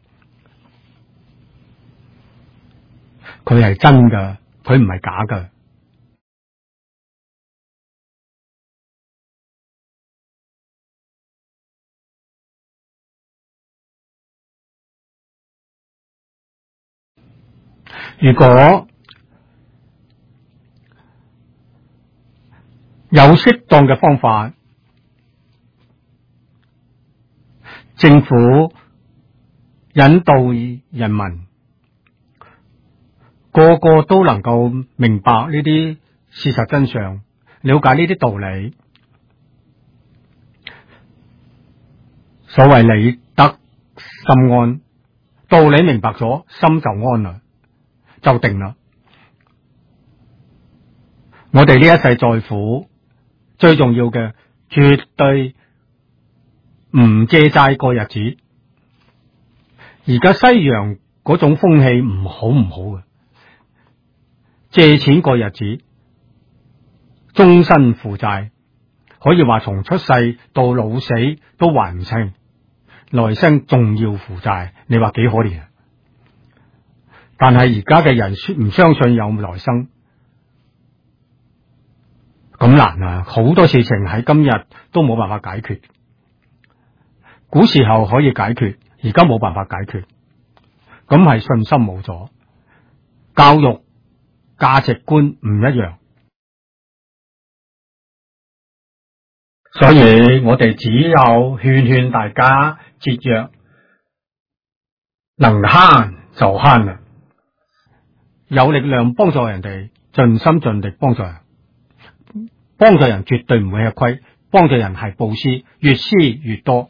佢係真㗎，佢唔係假㗎。如果有適當嘅方法，政府引導人民，個個都能夠明白呢啲事實真相，了解呢啲道理。所謂理得心安，道理明白咗，心就安啦，就定啦。我哋呢一世在苦，最重要嘅絕對唔借債過日子。而家西洋嗰種風氣唔好嘅，借錢過日子，終身負債，可以話從出世到老死都還唔清，來生仲要負債，你話幾可憐啊？但係而家嘅人唔相信有來生，咁難啊！好多事情喺今日都冇辦法解決，古時候可以解決，而家冇辦法解決，咁係信心冇咗，教育價值觀唔一樣，所以我哋只有勸大家節約，能慳就慳啦，有力量幫助人哋，盡心盡力幫助人。幫助人絕對唔會吃虧，幫助人係布施，越施越多。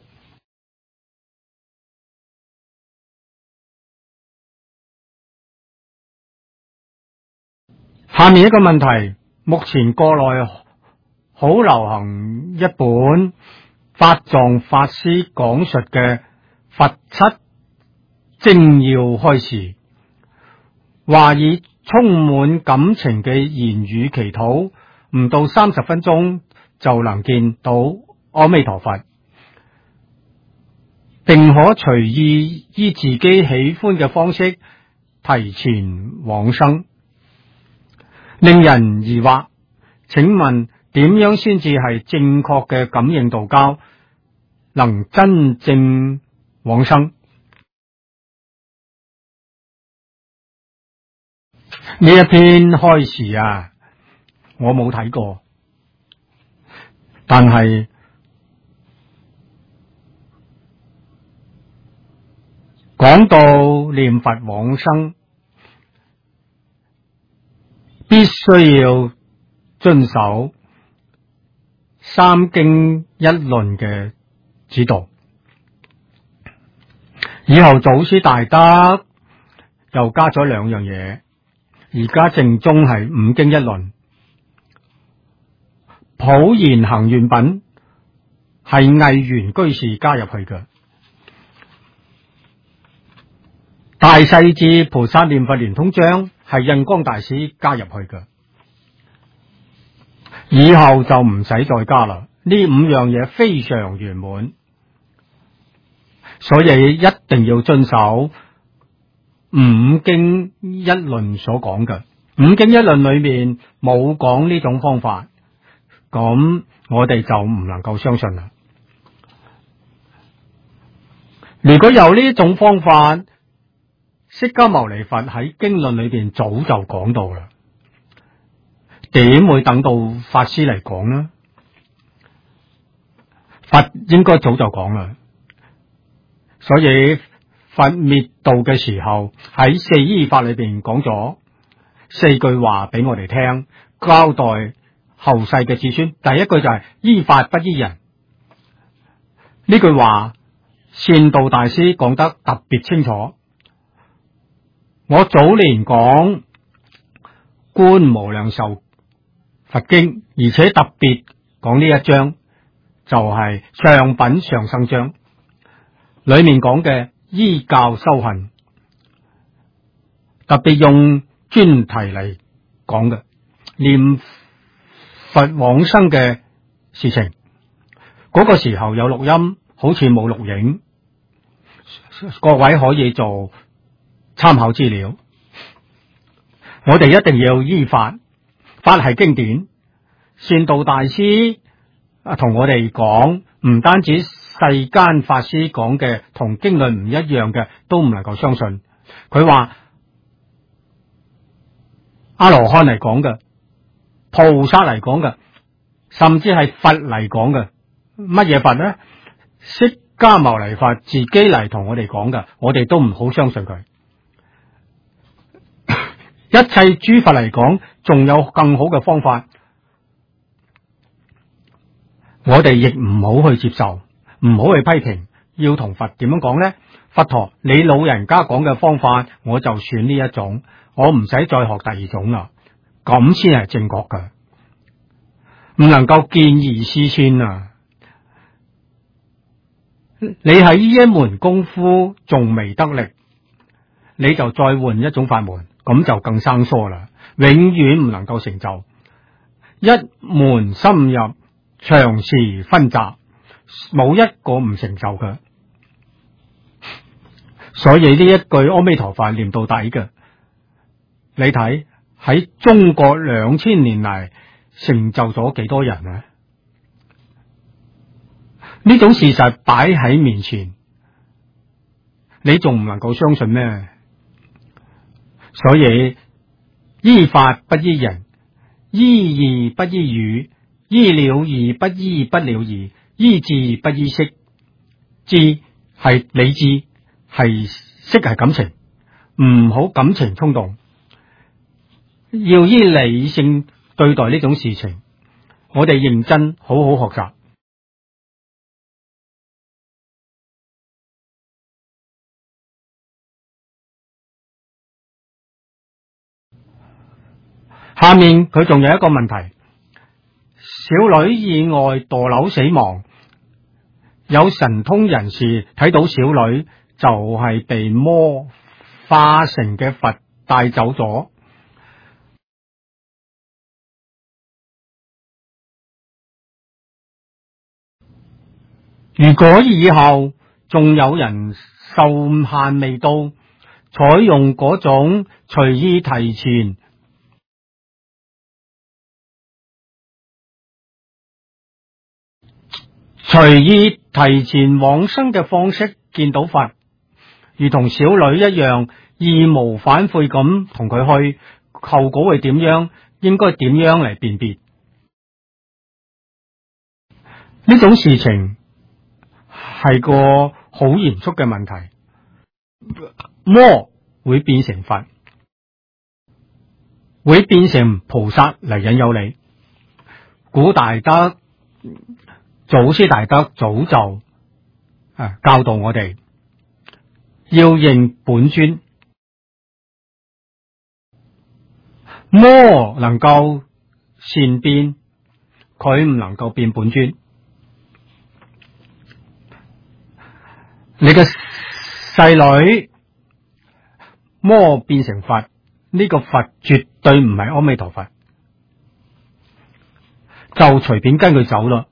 下面一個問題，目前國內好流行一本法藏法師講述嘅佛七精要開示，話以充滿感情嘅言語祈禱，唔到30分鐘就能見到阿彌陀佛，並可隨意依自己喜歡嘅方式提前往生，令人疑惑。請問點樣先至係正確嘅感應道交，能真正往生？呢一篇開示啊，我冇睇過，但係講到念佛往生，必須要遵守三經一論嘅指導。以後祖師大德又加咗2樣嘢，而家正宗係5經一論。普賢行願品係魏源居士加入去嘅，大勢至菩薩念佛圓通章係印光大師加入去嘅，以後就唔使再加啦。呢5樣嘢非常圓滿，所以一定要遵守5經一論所講嘅。5經一論裏面冇講呢種方法，咁我哋就唔能夠相信啦。如果有呢種方法，釋迦牟尼佛喺經論裏邊早就講到啦。 點會等到法師嚟講呢？佛應該早就講啦。所以佛滅度嘅時候喺四依法裏邊講咗四句話俾我哋聽，交代後世嘅子孫。第一句就係依法不依人。呢句話善導大師講得特別清楚。我早年講觀無量壽佛經，而且特別講呢一章就係上品上生章，裏面講嘅依教修行，特別用專題嚟講嘅念佛往生嘅事情。嗰個時候有錄音，好似冇錄影，各位可以做參考資料。我哋一定要依法，法係經典。善導大師同我哋講，唔單止世間法師講嘅同經論唔一樣嘅都唔能夠相信。佢話阿羅漢嚟講嘅，菩薩嚟講嘅，甚至係佛嚟講嘅。乜嘢佛呢？釋迦牟尼佛自己嚟同我哋講嘅，我哋都唔好相信佢。一切諸佛嚟講，仲有更好嘅方法，我哋亦唔好去接受，唔好去批評。要同佛點樣講呢？佛陀，你老人家講嘅方法，我就選呢一種，我唔使再學第二種啦，咁先係正確㗎，唔能夠見異思遷啊！你喺呢一門功夫仲未得力，你就再換一種法門，咁就更生疏啦，永遠唔能夠成就。一門深入，長時分集，冇一個唔成就嘅。所以呢一句阿彌陀佛念到底嘅，你睇喺中國2000年嚟成就咗幾多人啊？呢種事實擺喺面前，你仲唔能夠相信咩？所以依法不依人，依義不依語，依了義不依不了義，依智不依識。智係理智，係識係感情，唔好感情衝動，要依理性對待呢種事情。我哋認真好好學習。下面佢仲有一個問題，小女意外墮樓死亡，有神通人士睇到小女就係被魔化成嘅佛帶走咗。如果以後仲有人壽限未到，採用嗰種隨意提前往生嘅方式見到佛，如同小女一樣義無反悔咁同佢去，後果會點樣？應該點樣嚟辨別？呢種事情係個好嚴肅嘅問題。魔會變成佛，會變成菩薩嚟引誘你。古大德、祖師大德早就教導我哋要認本尊。魔能夠善變，佢唔能夠變本尊。你嘅細女魔變成佛，呢個佛絕對唔係阿彌陀佛，就隨便跟佢走啦。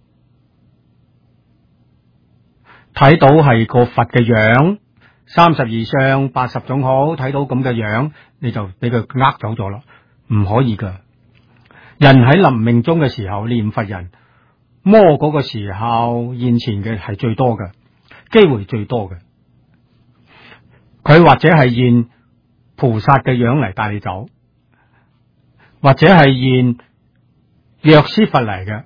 睇到係個佛嘅樣，32相80種好，睇到咁嘅樣，你就俾佢呃走咗啦，唔可以噶。人喺臨命終嘅時候念佛人，魔嗰個時候現前嘅係最多嘅，機會最多嘅。佢或者係現菩薩嘅樣嚟帶你走，或者係現藥師佛嚟嘅，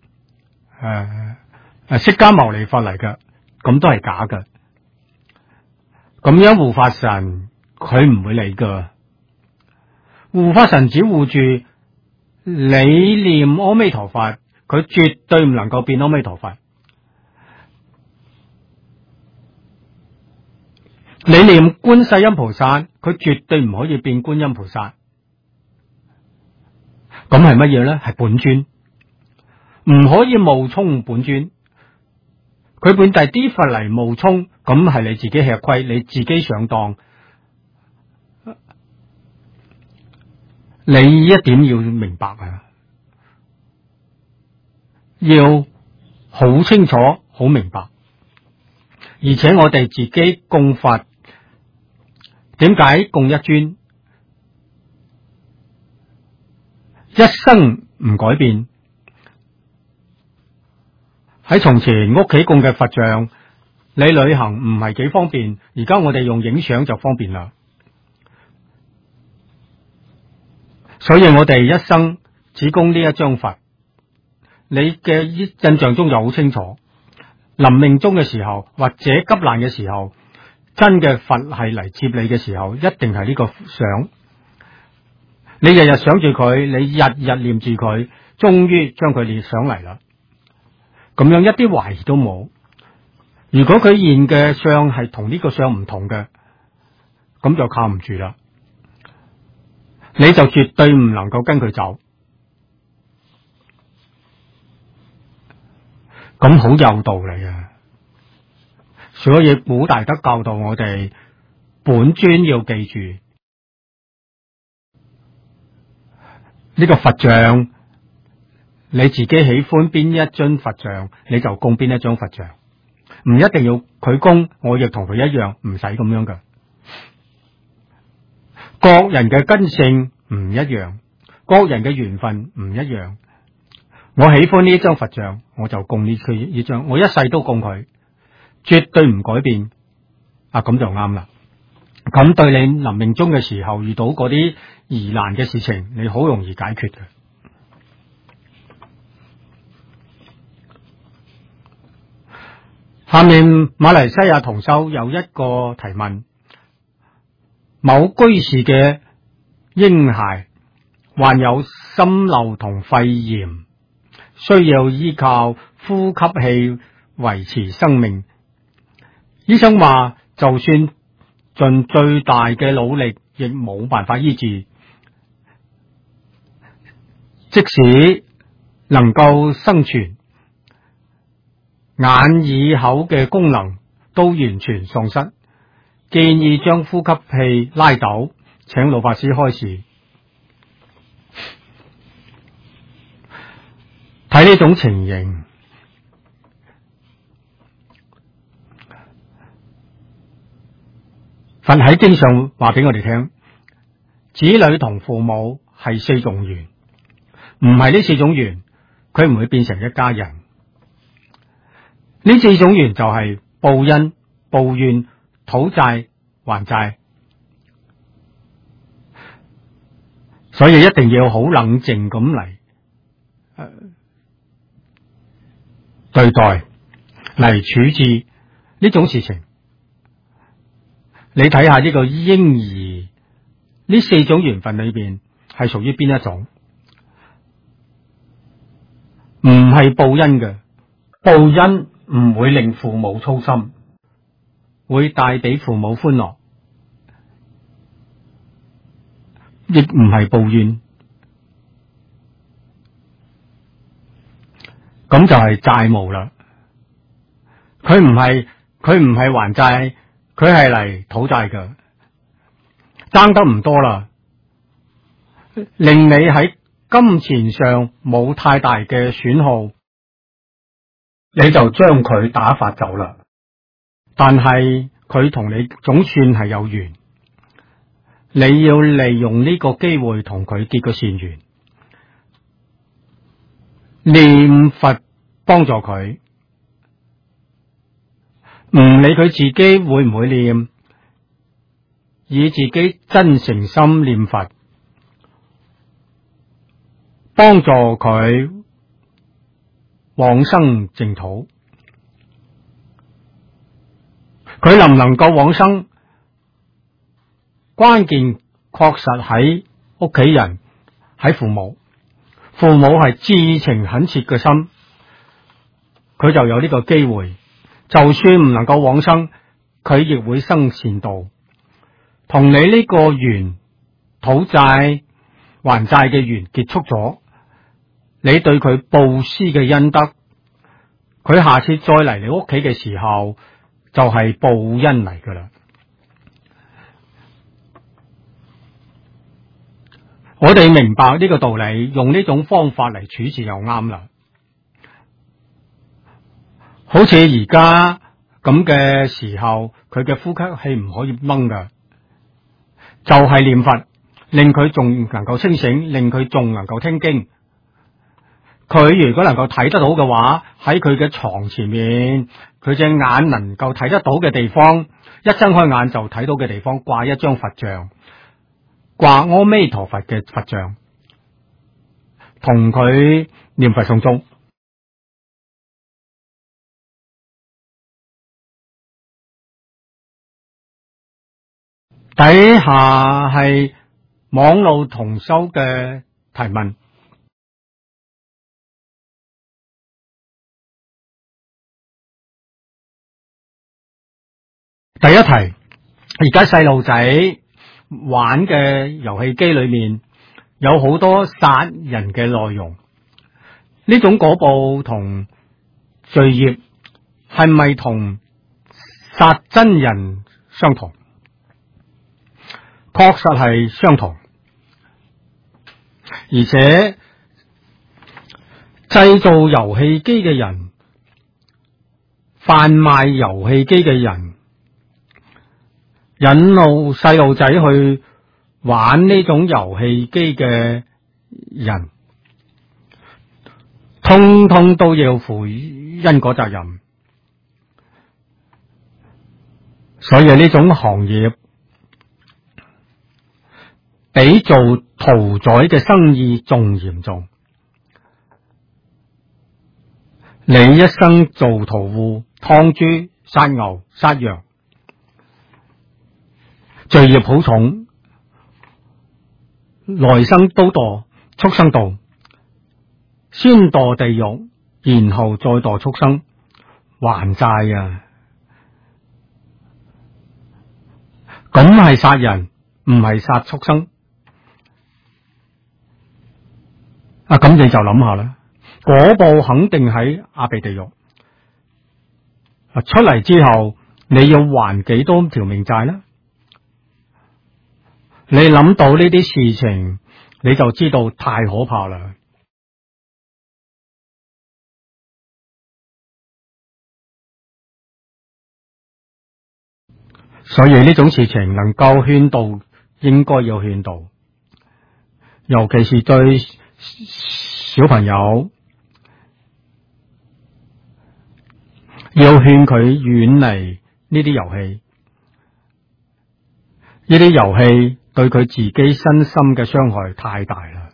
釋迦牟尼佛嚟嘅，咁都係假嘅。咁樣護法神佢唔會理噶，護法神只護住你念阿彌陀佛，佢絕對唔能夠變阿彌陀佛。你念觀世音菩薩，佢絕對唔可以變觀音菩薩。咁係乜嘢咧？係本尊，唔可以冒充本尊。佢本第啲佛嚟冒充，咁係你自己吃虧，你自己上當。你一點要明白啊，要好清楚、好明白。而且我哋自己供佛，點解供一尊？一生唔改變。喺從前屋企供嘅佛像，你旅行唔係幾方便，而家我哋用影相就方便啦。所以我哋一生只供呢一張佛。你嘅印象中又好清楚，臨命終嘅時候或者急難嘅時候，真嘅佛係嚟接你嘅時候，一定係呢個相。你日日想住佢，你日日念住佢，終於將佢列上嚟啦。咁樣一啲懷疑都冇。如果佢現嘅相係同呢個相唔同嘅，咁就靠唔住啦。你就絕對唔能夠跟佢走。咁好有道理啊！所以古大德教導我哋，本尊要記住呢個佛像，你自己喜歡邊一尊佛像，你就供邊一張佛像，唔一定要佢供，我亦同佢一樣，唔使咁樣噶。各人嘅根性唔一樣，各人嘅緣分唔一樣。我喜歡呢張佛像，我就供呢張，我一世都供佢，絕對唔改變。咁就啱啦。咁對你臨命終嘅時候遇到嗰啲疑難嘅事情，你好容易解決嘅。下面馬來西亞同修有一個提問：某居士嘅嬰孩患有心漏同肺炎，需要依靠呼吸器維持生命。醫生話，就算盡最大嘅努力，亦冇辦法醫治。即使能夠生存，眼耳口嘅功能都完全喪失。建議將呼吸器拉走，請老法師開示。睇呢種情形，佛喺經上話俾我哋聽，子女同父母係四種緣，唔係呢四種緣，佢唔會變成一家人。呢四種緣就係報恩、報怨、討債、還債。所以一定要好冷靜咁嚟對待，嚟處置呢種事情。你睇下呢個嬰兒，呢四種緣分裏邊係屬於邊一種？唔係報恩嘅，報恩唔會令父母操心，會帶俾父母歡樂，亦唔係報怨，咁就係債務啦。佢唔係還債，佢係嚟討債㗎，爭得唔多啦，令你喺金錢上冇太大嘅損耗，你就將佢打發走啦。但係佢同你總算係有緣，你要利用呢個機會同佢結個善緣，念佛幫助佢，唔理佢自己會唔會念，以自己真誠心念佛，幫幫助佢往生淨土。佢能唔能夠往生，關鍵確實喺屋企人，喺父母。父母係至情懇切嘅心，佢就有呢個機會。就算唔能夠往生，佢亦會生善道。同你呢個緣，討債還債嘅緣結束咗，你對佢布施嘅恩德，佢下次再嚟你屋企嘅時候，就係報恩嚟噶啦。我哋明白呢個道理，用呢種方法嚟處事又啱啦。好似而家咁嘅時候，佢嘅呼吸器唔可以掹噶，就係念佛，令佢仲能夠清醒，令佢仲能夠聽經。佢如果能夠睇得到嘅話，喺佢嘅床前面，佢隻眼能夠睇得到嘅地方，一睜開眼就睇到嘅地方，掛一張佛像，掛阿彌陀佛嘅佛像，同佢念佛誦經。底下係網路同修嘅提問。第一題，而家細路仔玩嘅遊戲機裏面有好多殺人嘅內容，呢種果報同罪業係咪同殺真人相同？確實係相同，而且製造遊戲機嘅人、販賣遊戲機嘅人、引路細路仔去玩呢種遊戲機嘅人，通通都要負因果責任。所以呢種行業比做屠宰嘅生意仲嚴重。你一生做屠戶、劏豬、殺牛、殺羊，罪業好重，來生都墮畜生道，先墮地獄，然後再墮畜生，還債啊！咁係殺人，唔係殺畜生。咁你就諗下啦，果報肯定喺阿鼻地獄。出嚟之後，你要還幾多條命債呢？你諗到呢啲事情，你就知道太可怕啦。所以呢種事情能夠勸導，應該要勸導，尤其是對小朋友，要勸佢遠離呢啲遊戲。呢啲遊戲對佢自己身心嘅傷害太大啦。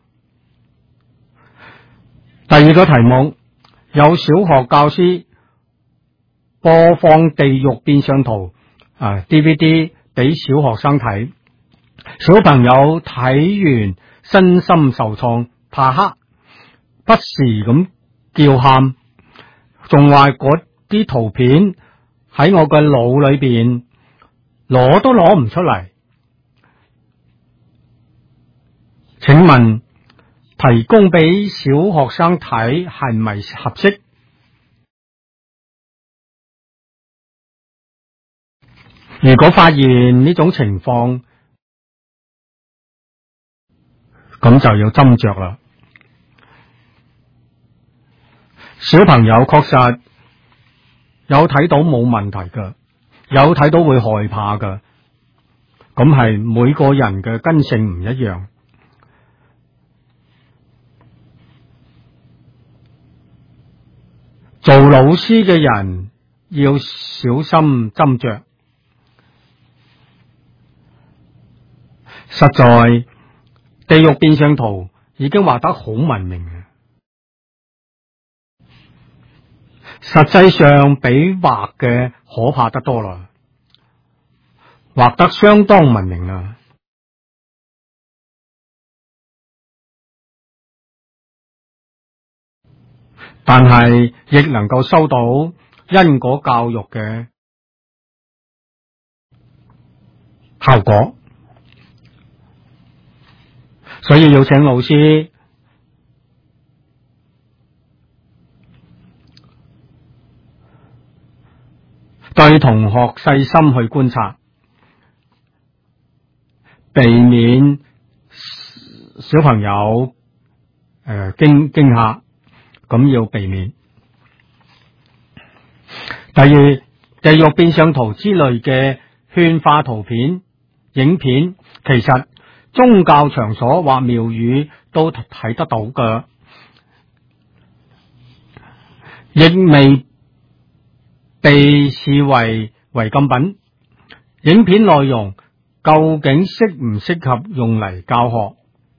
第二個題目，有小學教師播放地獄變相圖DVD 俾小學生睇，小朋友睇完身心受創，怕黑，不時咁叫喊，仲話嗰啲圖片喺我嘅腦裏邊攞都攞唔出嚟。請問提供俾小學生睇係咪合適？如果發現呢種情況，咁就要斟酌啦。小朋友確實有睇到冇問題噶，有睇到會害怕噶，咁係每個人嘅根性唔一樣。做老師嘅人要小心斟酌。實在地獄變相圖已經畫得好文明嘅，實際上比畫嘅可怕得多啦，畫得相當文明啦。但係亦能夠收到因果教育嘅效果，所以要請老師對同學細心去觀察，避免小朋友驚嚇，咁要避免。第二，地獄變相圖之類嘅勸化圖片、影片，其實宗教場所或廟宇都睇得到嘅，亦未被視為違禁品。影片內容究竟適唔適合用嚟教學？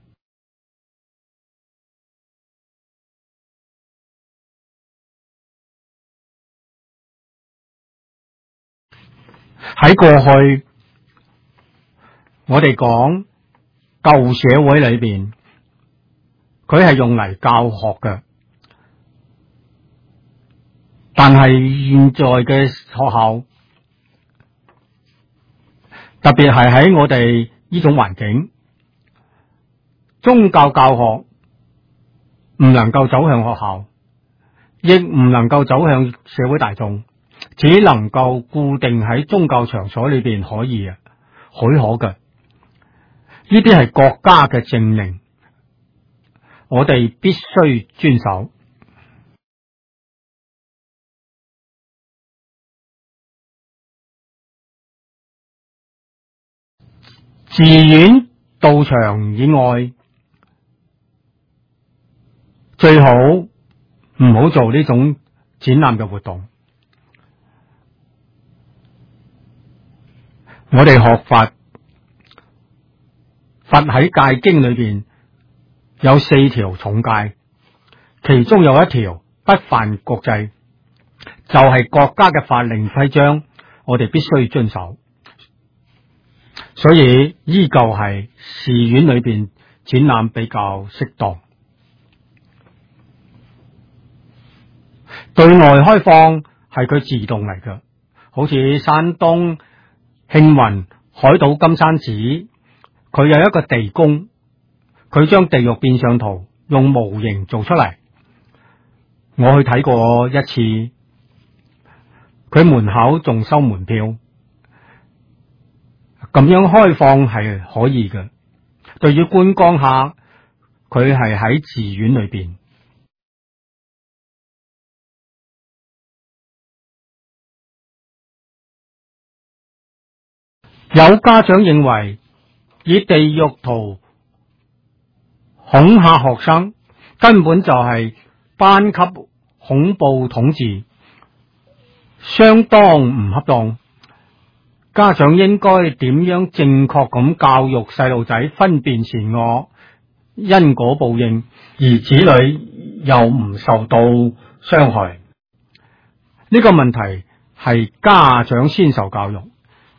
喺過去，我哋講舊社會裏邊，佢係用嚟教學嘅，但係現在嘅學校，特別係喺我哋呢種環境，宗教教學唔能夠走向學校，亦唔能夠走向社會大眾，只能夠固定喺宗教場所裏邊可以許可嘅。呢啲係國家嘅政令，我哋必須遵守。寺院道場以外，最好唔好做呢種展覽嘅活動。我哋學佛喺戒經裏邊有4條重戒，其中有一條不犯國制，就係國家嘅法令規章，我哋必須遵守。所以依舊係寺院裏邊展覽比較適當。對外開放係佢自動嚟嘅，好似山東慶雲海島金山寺，佢有一個地宮，佢將地獄變相圖用模型做出嚟，我去睇過一次，佢門口仲收門票，咁樣開放係可以嘅。對於觀光客，佢係喺寺院裏邊。有家長認為以地獄圖恐嚇學生，根本就係班級恐怖統治，相當唔恰當。家長應該點樣正確咁教育細路仔分辨善惡、因果報應，而子女又唔受到傷害？呢個問題係家長先受教育，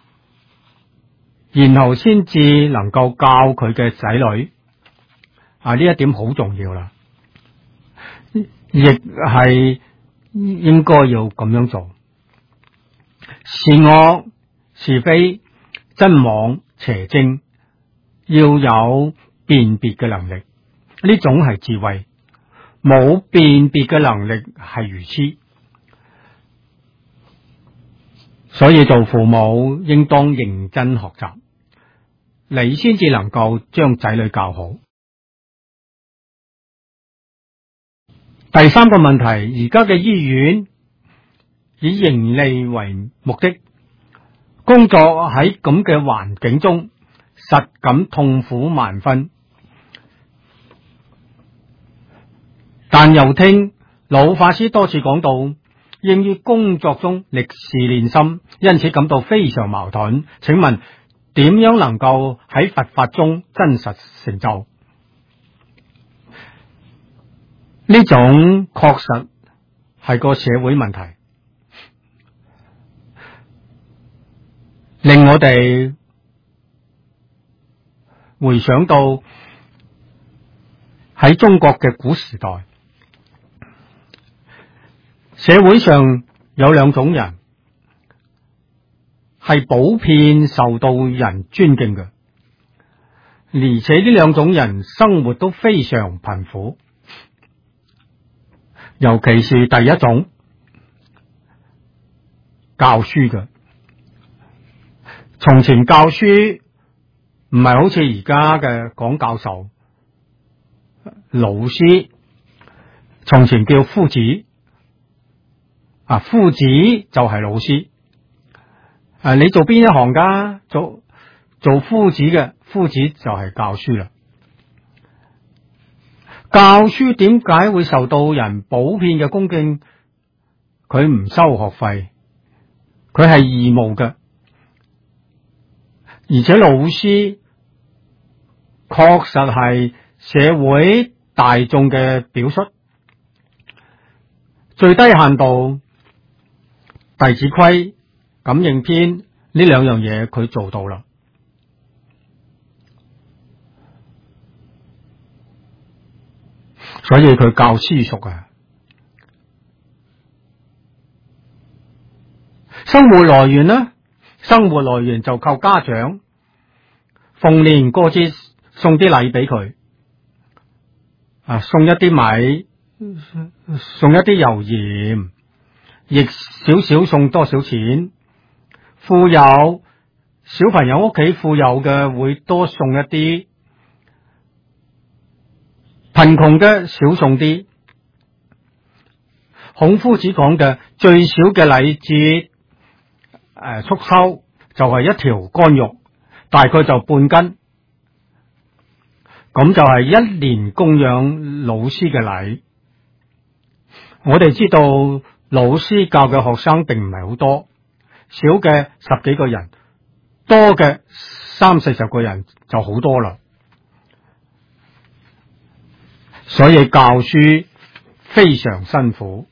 然後先至能夠教佢嘅仔女。呢一點好重要啦，亦係應該要咁樣做。善惡是非、真妄邪正，要有辨別嘅能力，呢種係智慧。冇辨別嘅能力係愚癡。所以做父母應當認真學習，你先至能夠將仔女教好。第三個問題，而家嘅醫院以盈利為目的，工作喺咁嘅環境中，實感痛苦萬分。但又聽老法師多次講到，應於工作中歷事練心，因此感到非常矛盾。請問點樣能夠喺佛法中真實成就？ 呢種確實係個社會問題，令我哋回想到喺中國嘅古時代，社會上有兩種人係普遍受到人尊敬嘅，而且呢兩種人生活都非常貧苦，尤其是第一種教書嘅。從前教書唔係好似而家嘅講教授、老師，從前叫夫子，夫子就係老師。你做邊一行㗎？做夫子嘅，夫子就係教書啦。教書點解會受到人普遍嘅恭敬？佢唔收學費，佢係義務嘅，而且老師確實係社會大眾嘅表率。最低限度，弟子規、感應篇呢兩樣嘢佢做到啦。所以佢教私塾啊。生活來源呢？生活來源就靠家長，逢年過節送啲禮俾佢，送一啲米，送一啲油鹽，亦少少送多少錢。富有小朋友屋企富有嘅會多送一啲，貧窮嘅少送啲。孔夫子講嘅最少嘅禮節，束脩就係一條乾肉，大概就半斤，咁就係一年供養老師嘅禮。我哋知道老師教嘅學生並唔係好多，少嘅10幾個人，多嘅30-40個人就好多啦。所以教書非常辛苦，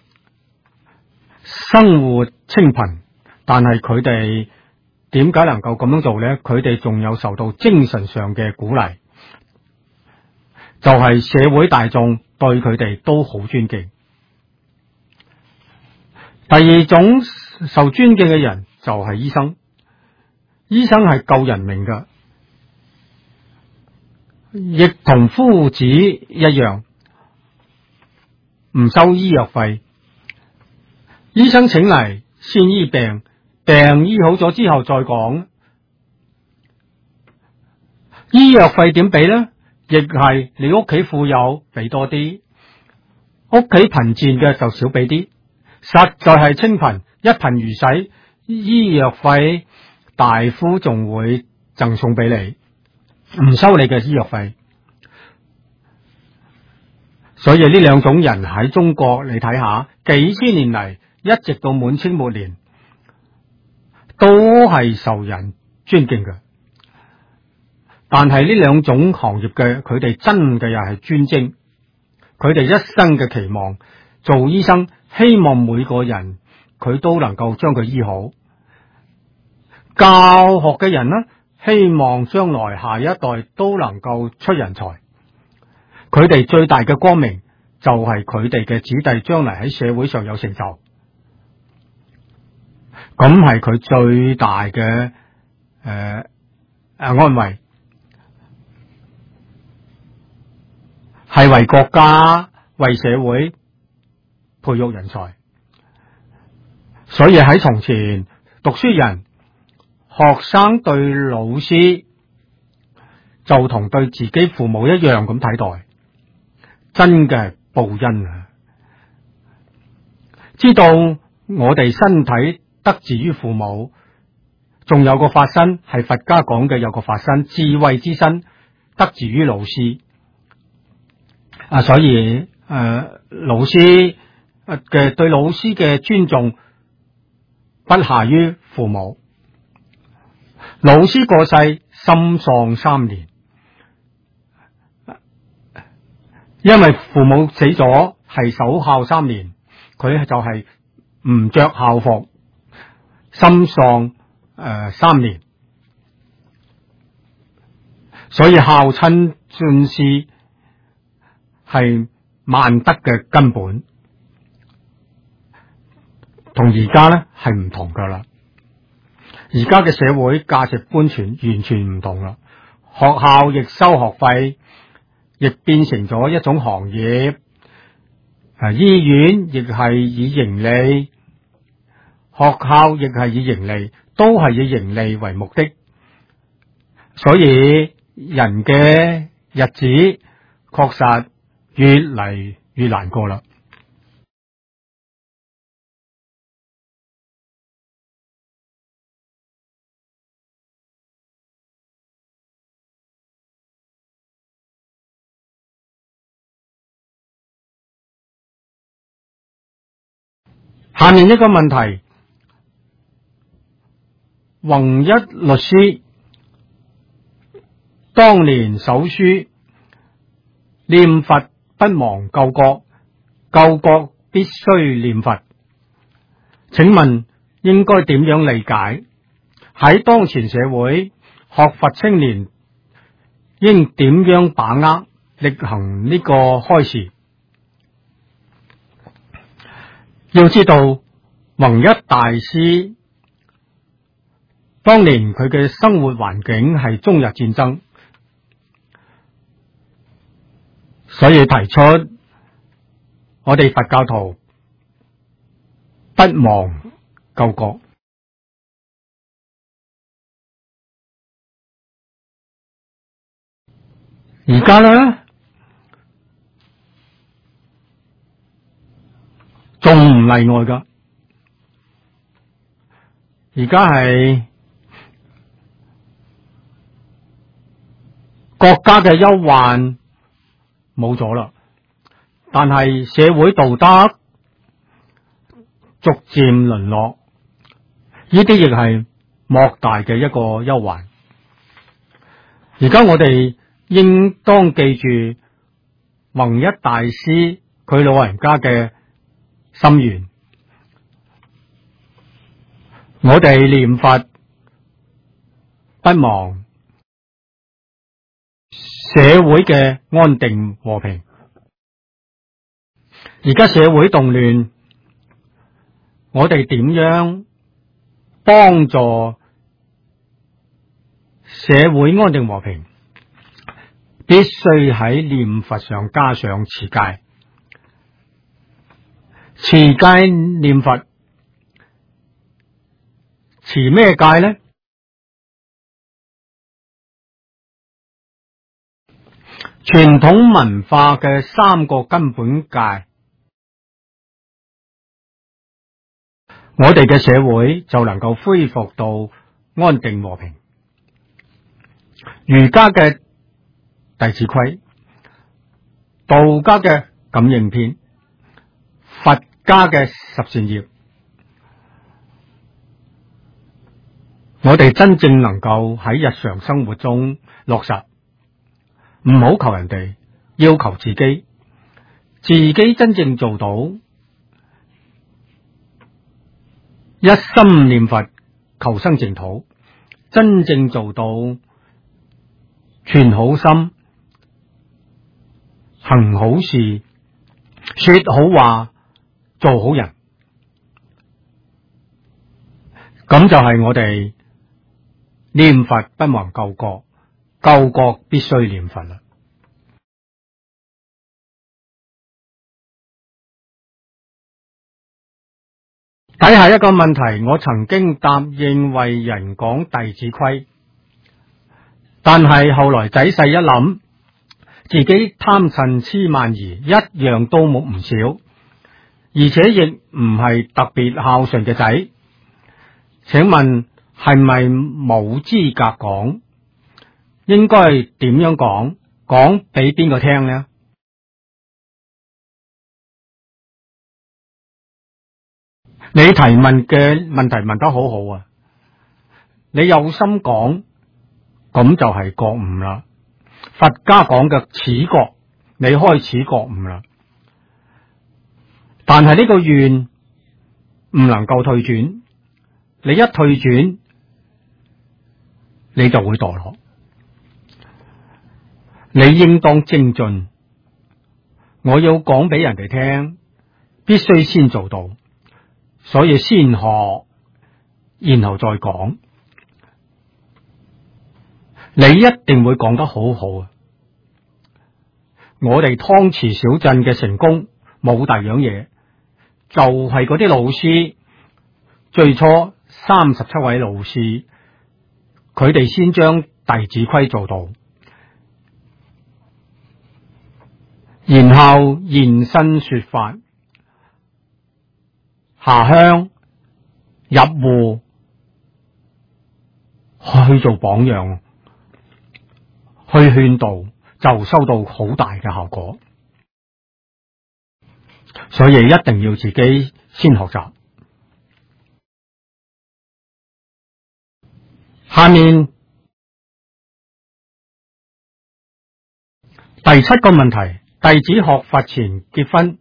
生活清貧，但係佢哋點解能夠咁樣做呢？佢哋仲有受到精神上嘅鼓勵，就係社會大眾對佢哋都好尊敬。第二種受尊敬嘅人就係醫生，醫生係救人命㗎，亦同夫子一樣，唔收醫藥費。醫生請嚟先醫病，病醫好咗之後再講。醫藥費點俾呢？亦係你屋企富有俾多啲，屋企貧賤嘅就少俾啲。實在係清貧，一貧如洗，醫藥費大夫仲會贈送俾你，唔收你嘅醫藥費。所以呢兩種人喺中國你睇下，幾千年嚟，一直到滿清末年，都係受人尊敬嘅。但係呢兩種行業嘅佢哋真嘅又係專精，佢哋一生嘅期望做醫生，希望每個人佢都能夠將佢醫好。教學嘅人呢，希望將來下一代都能夠出人才。佢哋最大嘅光明就係佢哋嘅子弟將來喺社會上有成就，咁係佢最大嘅安慰，係為國家為社會培育人才。所以喺從前讀書人學生對老師就同對自己父母一樣咁睇待，真嘅報恩啊！知道我哋身體得自於父母，仲有個法身係佛家講嘅，有個法身智慧之身得自於老師。所以老師嘅對老師嘅尊重不下於父母。老師過世，心喪3年。 因為父母死咗係守孝3年，佢就係唔着校服，心喪3年，所以孝親尊師係萬德嘅根本，同而家咧係唔同噶啦。而家嘅社會價值觀完全唔同啦，學校亦收學費，亦變成咗一種行業。醫院亦係以盈利，學校亦係以盈利，都係以盈利為目的。所以人嘅日子確實越嚟越難過啦。下面一個問題，弘一律師當年手書念佛不忘救國，救國必須念佛，請問應該點樣理解？喺當前社會，學佛青年應點樣把握力行呢個開示？要知道弘一大師當年佢嘅生活環境係中日戰爭，所以提出我哋佛教徒不忘救國。而家咧仲唔例外噶？而家係國家嘅憂患冇咗啦，但係社會道德逐漸淪落，呢啲亦係莫大嘅一個憂患。而家我哋應當記住弘一大師佢老人家嘅心願，我哋念佛不忘社會嘅安定和平。而家社會動亂，我哋點樣幫助社會安定和平？必須喺念佛上加上持戒。持戒念佛，持咩戒呢？傳統文化嘅3個根本戒，我哋嘅社會就能夠恢復到安定和平。儒家嘅弟子規，道家嘅感應篇，佛家嘅十善業，我哋真正能夠喺日常生活中落實，唔好求人哋，要求自己，自己真正做到一心念佛，求生淨土，真正做到存好心，行好事，說好話，做好人，咁就係我哋念佛不忘救國，救國必須念佛啦。睇下一個問題，我曾經答應為人講弟子規，但係後來仔細一諗，自己貪嗔癡慢疑一樣都冇唔少，而且亦唔係特別孝順嘅仔，請問係咪冇資格講？應該點樣講？講俾邊個聽呢？你提問嘅問題問得好好啊！你有心講，咁就係覺悟啦。佛家講嘅始覺， 你開始覺悟啦。但係呢個願唔能夠退轉，你一退轉，你就會墮落。你應當精進。我要講俾人哋聽，必須先做到，所以先學，然後再講。你一定會講得好好啊！我哋湯池小鎮嘅成功冇第二樣嘢，就係嗰啲老師，最初37位老師，佢哋先將弟子規做到，然後現身說法，下鄉入戶去做榜樣，去勸導，就收到好大嘅效果。所以一定要自己先學習。下面第7個問題，弟子學佛前結婚，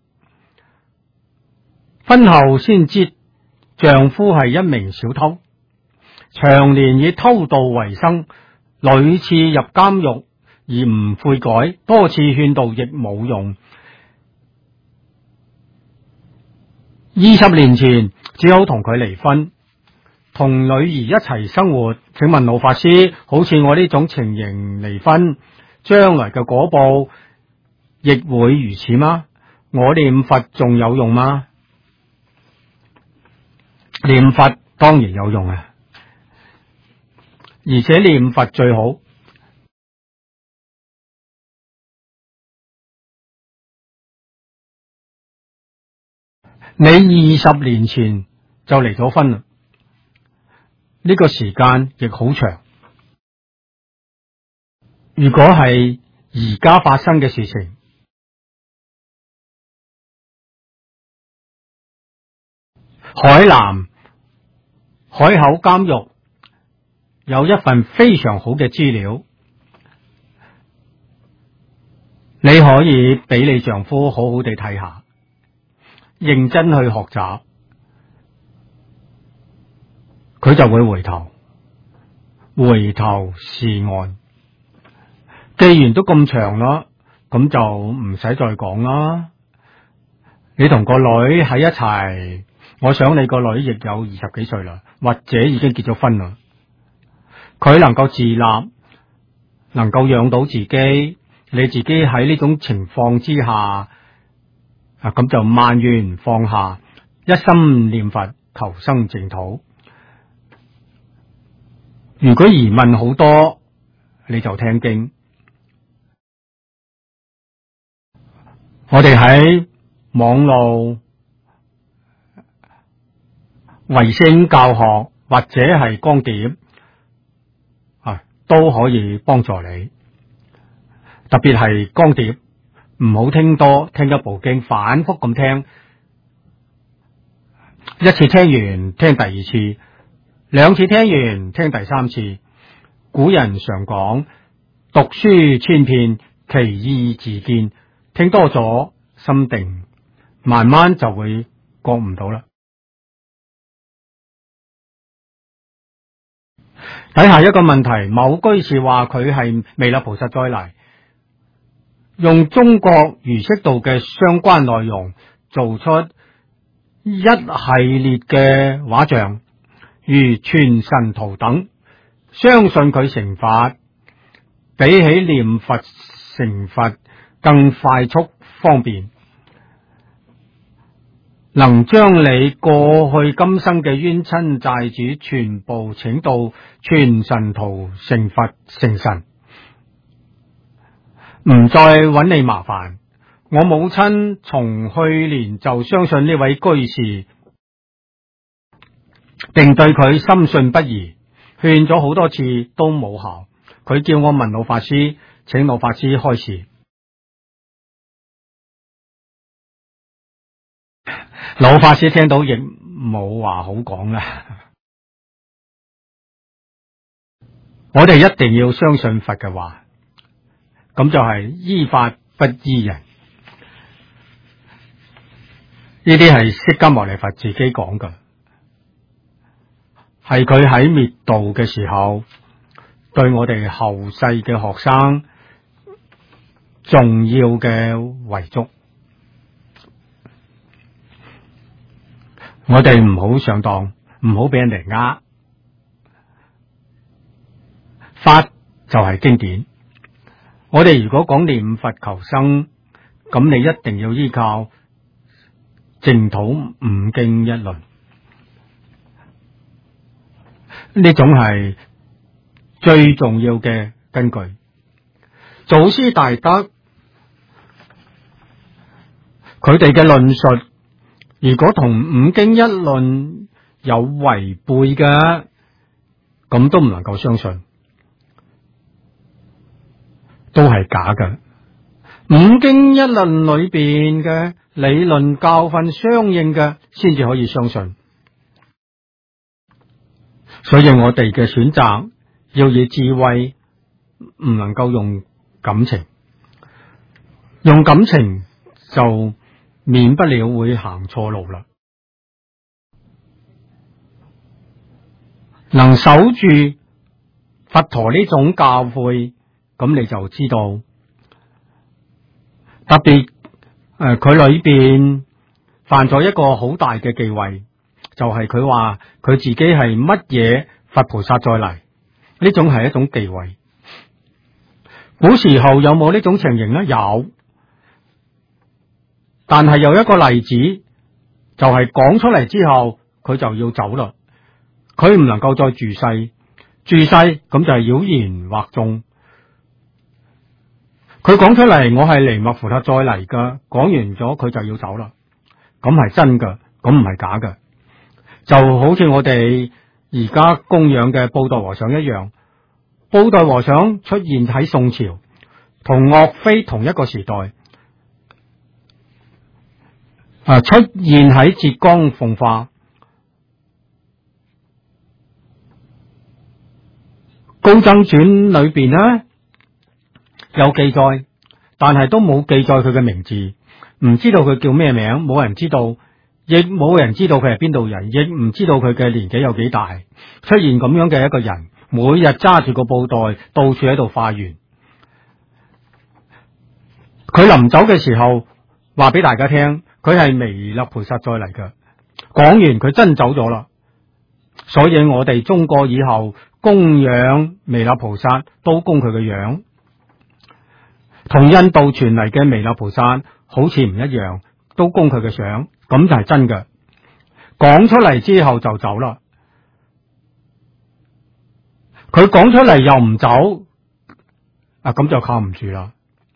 婚後先知丈夫係一名小偷，長年以偷盜為生，屢次入監獄而唔悔改，多次勸導亦冇用。20年前只好同佢離婚，同女兒一齊生活。請問老法師，好似我呢種情形離婚，將來嘅果報亦會如此嗎？我念佛仲有用嗎？念佛當然有用啊，而且念佛最好。你20年前就離咗婚啦，呢個時間亦好長。如果係而家發生嘅事情，海南海口監獄有一份非常好嘅資料，你可以俾你丈夫好好地睇下，認真去學習，佢就會回頭是岸。既然都咁長啦，咁就唔使再講啦。你同個女喺一齊，我想你個女亦有20幾歲啦，或者已經結咗婚啦。佢能夠自立，能夠養到自己，你自己喺呢種情況之下，咁就萬緣放下，一心念佛，求生淨土。如果疑問好多，你就聽經。我哋喺網絡衛星教學或者係光碟都可以幫助你。特別係光碟，唔好聽多，聽一部經反覆咁聽，一次聽完聽第二次，2次聽完聽第3次。古人常講，讀書千遍，其義自見。聽多咗，心定，慢慢就會覺唔到啦。睇下一個問題，某居士話佢係彌勒菩薩再嚟，用中國儒釋道嘅相關內容做出一系列嘅畫像，如全神圖等，相信佢成佛，比起念佛成佛更快速方便，能將你過去今生嘅冤親債主全部請到全神圖成佛成神，唔再揾你麻煩。我母親從去年就相信呢位居士，並對佢深信不疑，勸咗好多次都冇效。佢叫我問老法師，請老法師開示。老法師聽到亦冇話好講啦。我哋一定要相信佛嘅話，咁就係依法不依人。呢啲係釋迦牟尼佛自己講㗎，係佢喺滅道嘅時候對我哋後世嘅學生重要嘅遺囑。我哋唔好上當，唔好俾人哋呃。法就係經典。我哋如果講念佛求生，咁你一定要依靠淨土五經一論，呢種係最重要嘅根據。祖師大德佢哋嘅論述，如果同五經一論有違背嘅，咁都唔能夠相信，都係假嘅。五經一論裏邊嘅理論教訓相應嘅，先至可以相信。所以我哋嘅選擇要以智慧，唔能夠用感情。用感情就免不了會行錯路啦。能守住佛陀呢種教誨，咁你就知道，特別佢裏邊犯咗一個好大嘅忌諱，就係佢話佢自己係乜嘢佛菩薩再嚟，呢種係一種忌諱。古時候有冇呢種情形呢？有，但係有一個例子，就係講出嚟之後，佢就要走啦，佢唔能夠再住世，住世咁就係妖言惑眾。佢講出嚟，我係彌勒菩薩再嚟噶，講完咗佢就要走啦，咁係真噶，咁唔係假噶。就好似我哋而家供養嘅布袋和尚一樣，布袋和尚出現喺宋朝，同岳飛同一個時代，出現喺浙江奉化。高僧傳裏邊呢有記載，但係都冇記載佢嘅名字，唔知道佢叫咩名，冇人知道，亦冇人知道佢係邊度人，亦唔知道佢嘅年紀有幾大。出現咁樣嘅一個人，每日揸住個布袋，到處喺度化緣。佢臨走嘅時候，話俾大家聽，佢係彌勒菩薩再嚟嘅。講完佢真走咗啦。所以我哋中國以後供養彌勒菩薩都供佢嘅樣，同印度傳嚟嘅彌勒菩薩好似唔一樣，都供佢嘅相，咁就係真嘅。講出嚟之後就走啦，佢講出嚟又唔走，咁就靠唔住啦。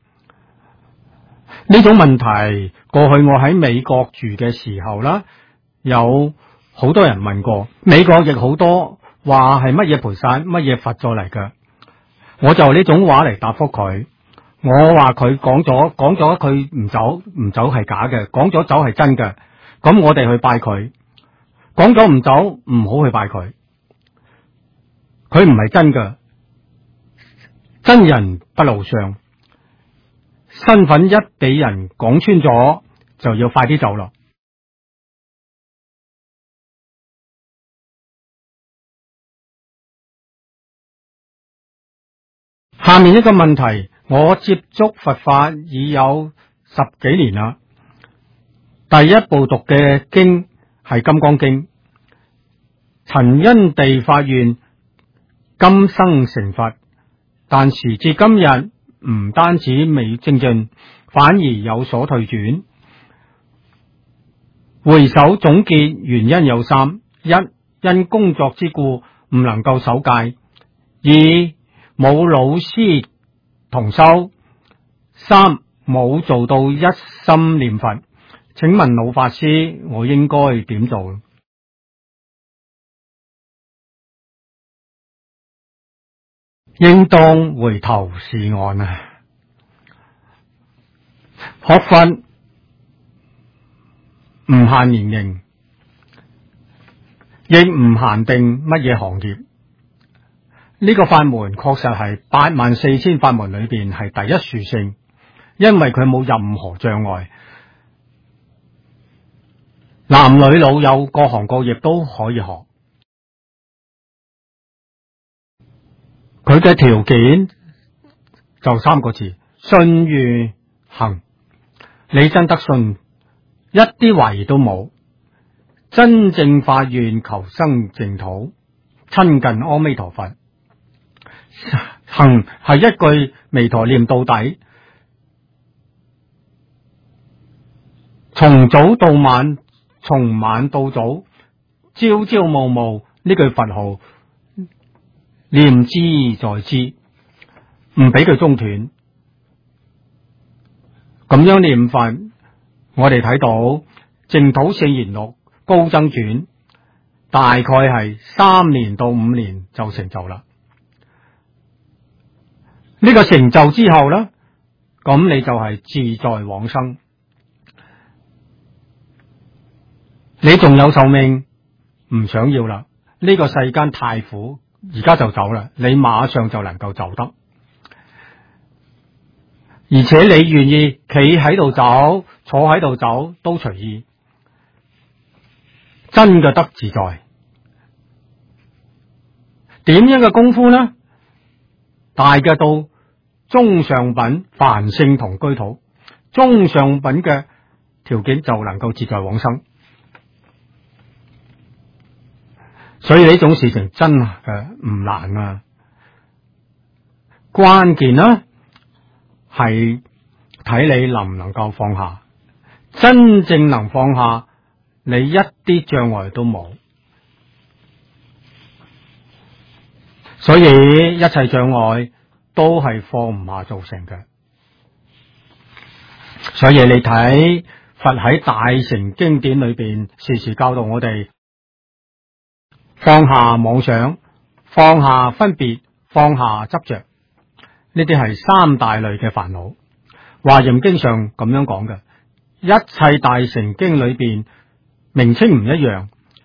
呢種問題，過去我喺美國住嘅時候啦，有好多人問過，美國亦好多話係乜嘢菩薩乜嘢佛再嚟嘅，我就呢種話嚟答覆佢。我話佢講咗佢唔走係假嘅，講咗走係真嘅，咁我哋去拜佢。講咗唔走，唔好去拜佢，佢唔係真嘅，真人不露相，身份一俾人講穿咗，就要快啲走咯。下面一個問題，我接觸佛法已有10幾年啦。第一部讀嘅經係《金剛經》，曾因地發願今生成佛，但時至今日唔單止未精進，反而有所退轉。回首總結原因有3：一、因工作之故唔能夠守戒；二、冇老師同修；三、冇做到一心念佛。請問老法師，我應該點做？應當回頭是岸啊！學佛唔限年齡，亦唔限定乜嘢行業。呢個法門確實係84000法門裏邊係第一殊勝， 因為佢冇任何障礙，男女老幼各行各業都可以學。佢嘅條件就3個字：信願行。你真得信，一啲懷疑都冇，真正發願求生淨土，親近阿彌陀佛。行係一句彌陀念到底，從早到晚，從晚到早，朝朝暮暮，呢句佛號念之在之，唔俾佢中斷。咁樣念法，我哋睇到《淨土聖言錄高僧傳》大概係3年到5年就成就啦。呢個成就之後呢，咁你就係自在往生。你仲有壽命，唔想要啦，呢個世間太苦，而家就走啦，你馬上就能夠走得。而且你願意企喺度走，坐喺度走都隨意，真嘅得自在。點樣嘅功夫呢？大嘅到中上品凡聖同居土，中上品嘅條件就能夠自在往生。所以呢種事情真係唔難啊，關鍵呢係睇你能唔能夠放下。真正能放下，你一啲障礙都冇。所以一切障礙都係放唔下造成嘅。所以你睇佛喺大乘經典裏邊時時教導我哋放下妄想，放下分別，放下執着。呢啲係3大類嘅煩惱。華嚴經上咁樣講嘅，一切大乘經裏邊名稱唔一樣。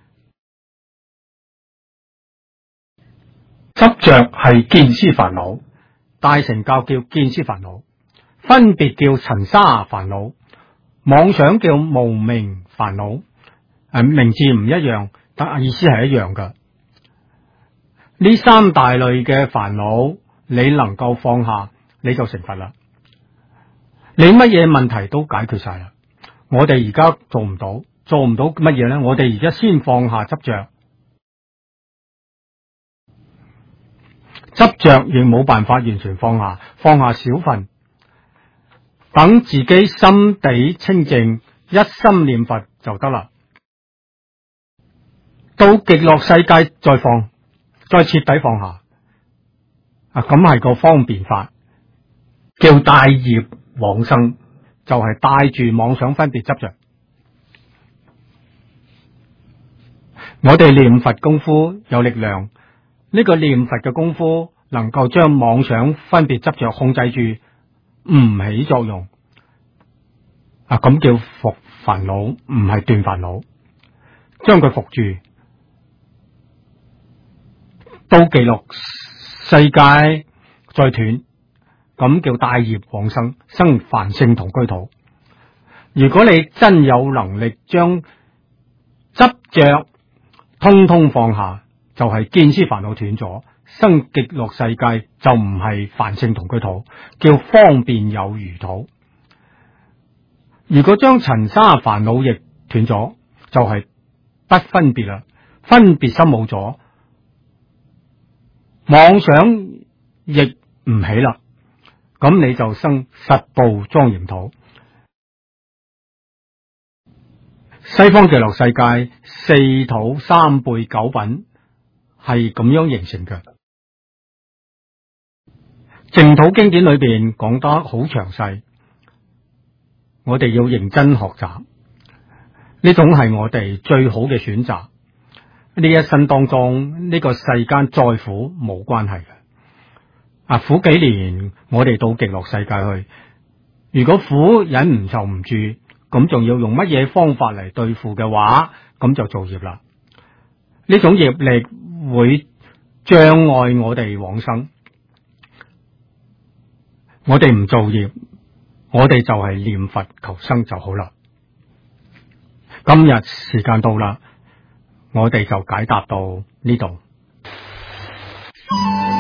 執着係見思煩惱，大乘教叫見思煩惱；分別叫塵沙煩惱；妄想叫無明煩惱。名字唔一樣，但意思係一樣噶。呢3大類嘅煩惱，你能夠放下，你就成佛啦。你乜嘢問題都解決晒啦。我哋而家做唔到乜嘢呢？我哋而家先放下執着，執着亦冇辦法完全放下，放下少份，等自己心地清淨，一心念佛就得啦。到極樂世界再放，再徹底放下。咁係個方便法，叫帶業往生，就係帶住妄想分別執着。我哋念佛功夫有力量，呢個念佛嘅功夫能夠將妄想分別執着控制住，唔起作用。咁叫伏煩惱，唔係斷煩惱，將佢伏住。到極樂世界再斷，咁叫帶業往生，生凡聖同居土。如果你真有能力將執着通通放下，就係見思煩惱斷咗，生極樂世界就唔係凡聖同居土，叫方便有餘土。如果將塵沙煩惱亦斷咗，就係不分別啦，分別心冇咗，妄想亦唔起啦，咁你就生實報莊嚴土。西方極樂世界4土3輩9品係咁樣形成嘅。淨土經典裏邊講得好詳細，我哋要認真學習，呢種係我哋最好嘅選擇。呢一生當中，呢個世間再苦冇關係嘅。苦幾年，我哋到極樂世界去。如果苦忍唔受唔住，咁仲要用乜嘢方法嚟對付嘅話，咁就造業啦。呢種業力會障礙我哋往生。我哋唔造業， 我哋就係念佛求生就好啦。今日時間到啦，我哋就解答到呢度。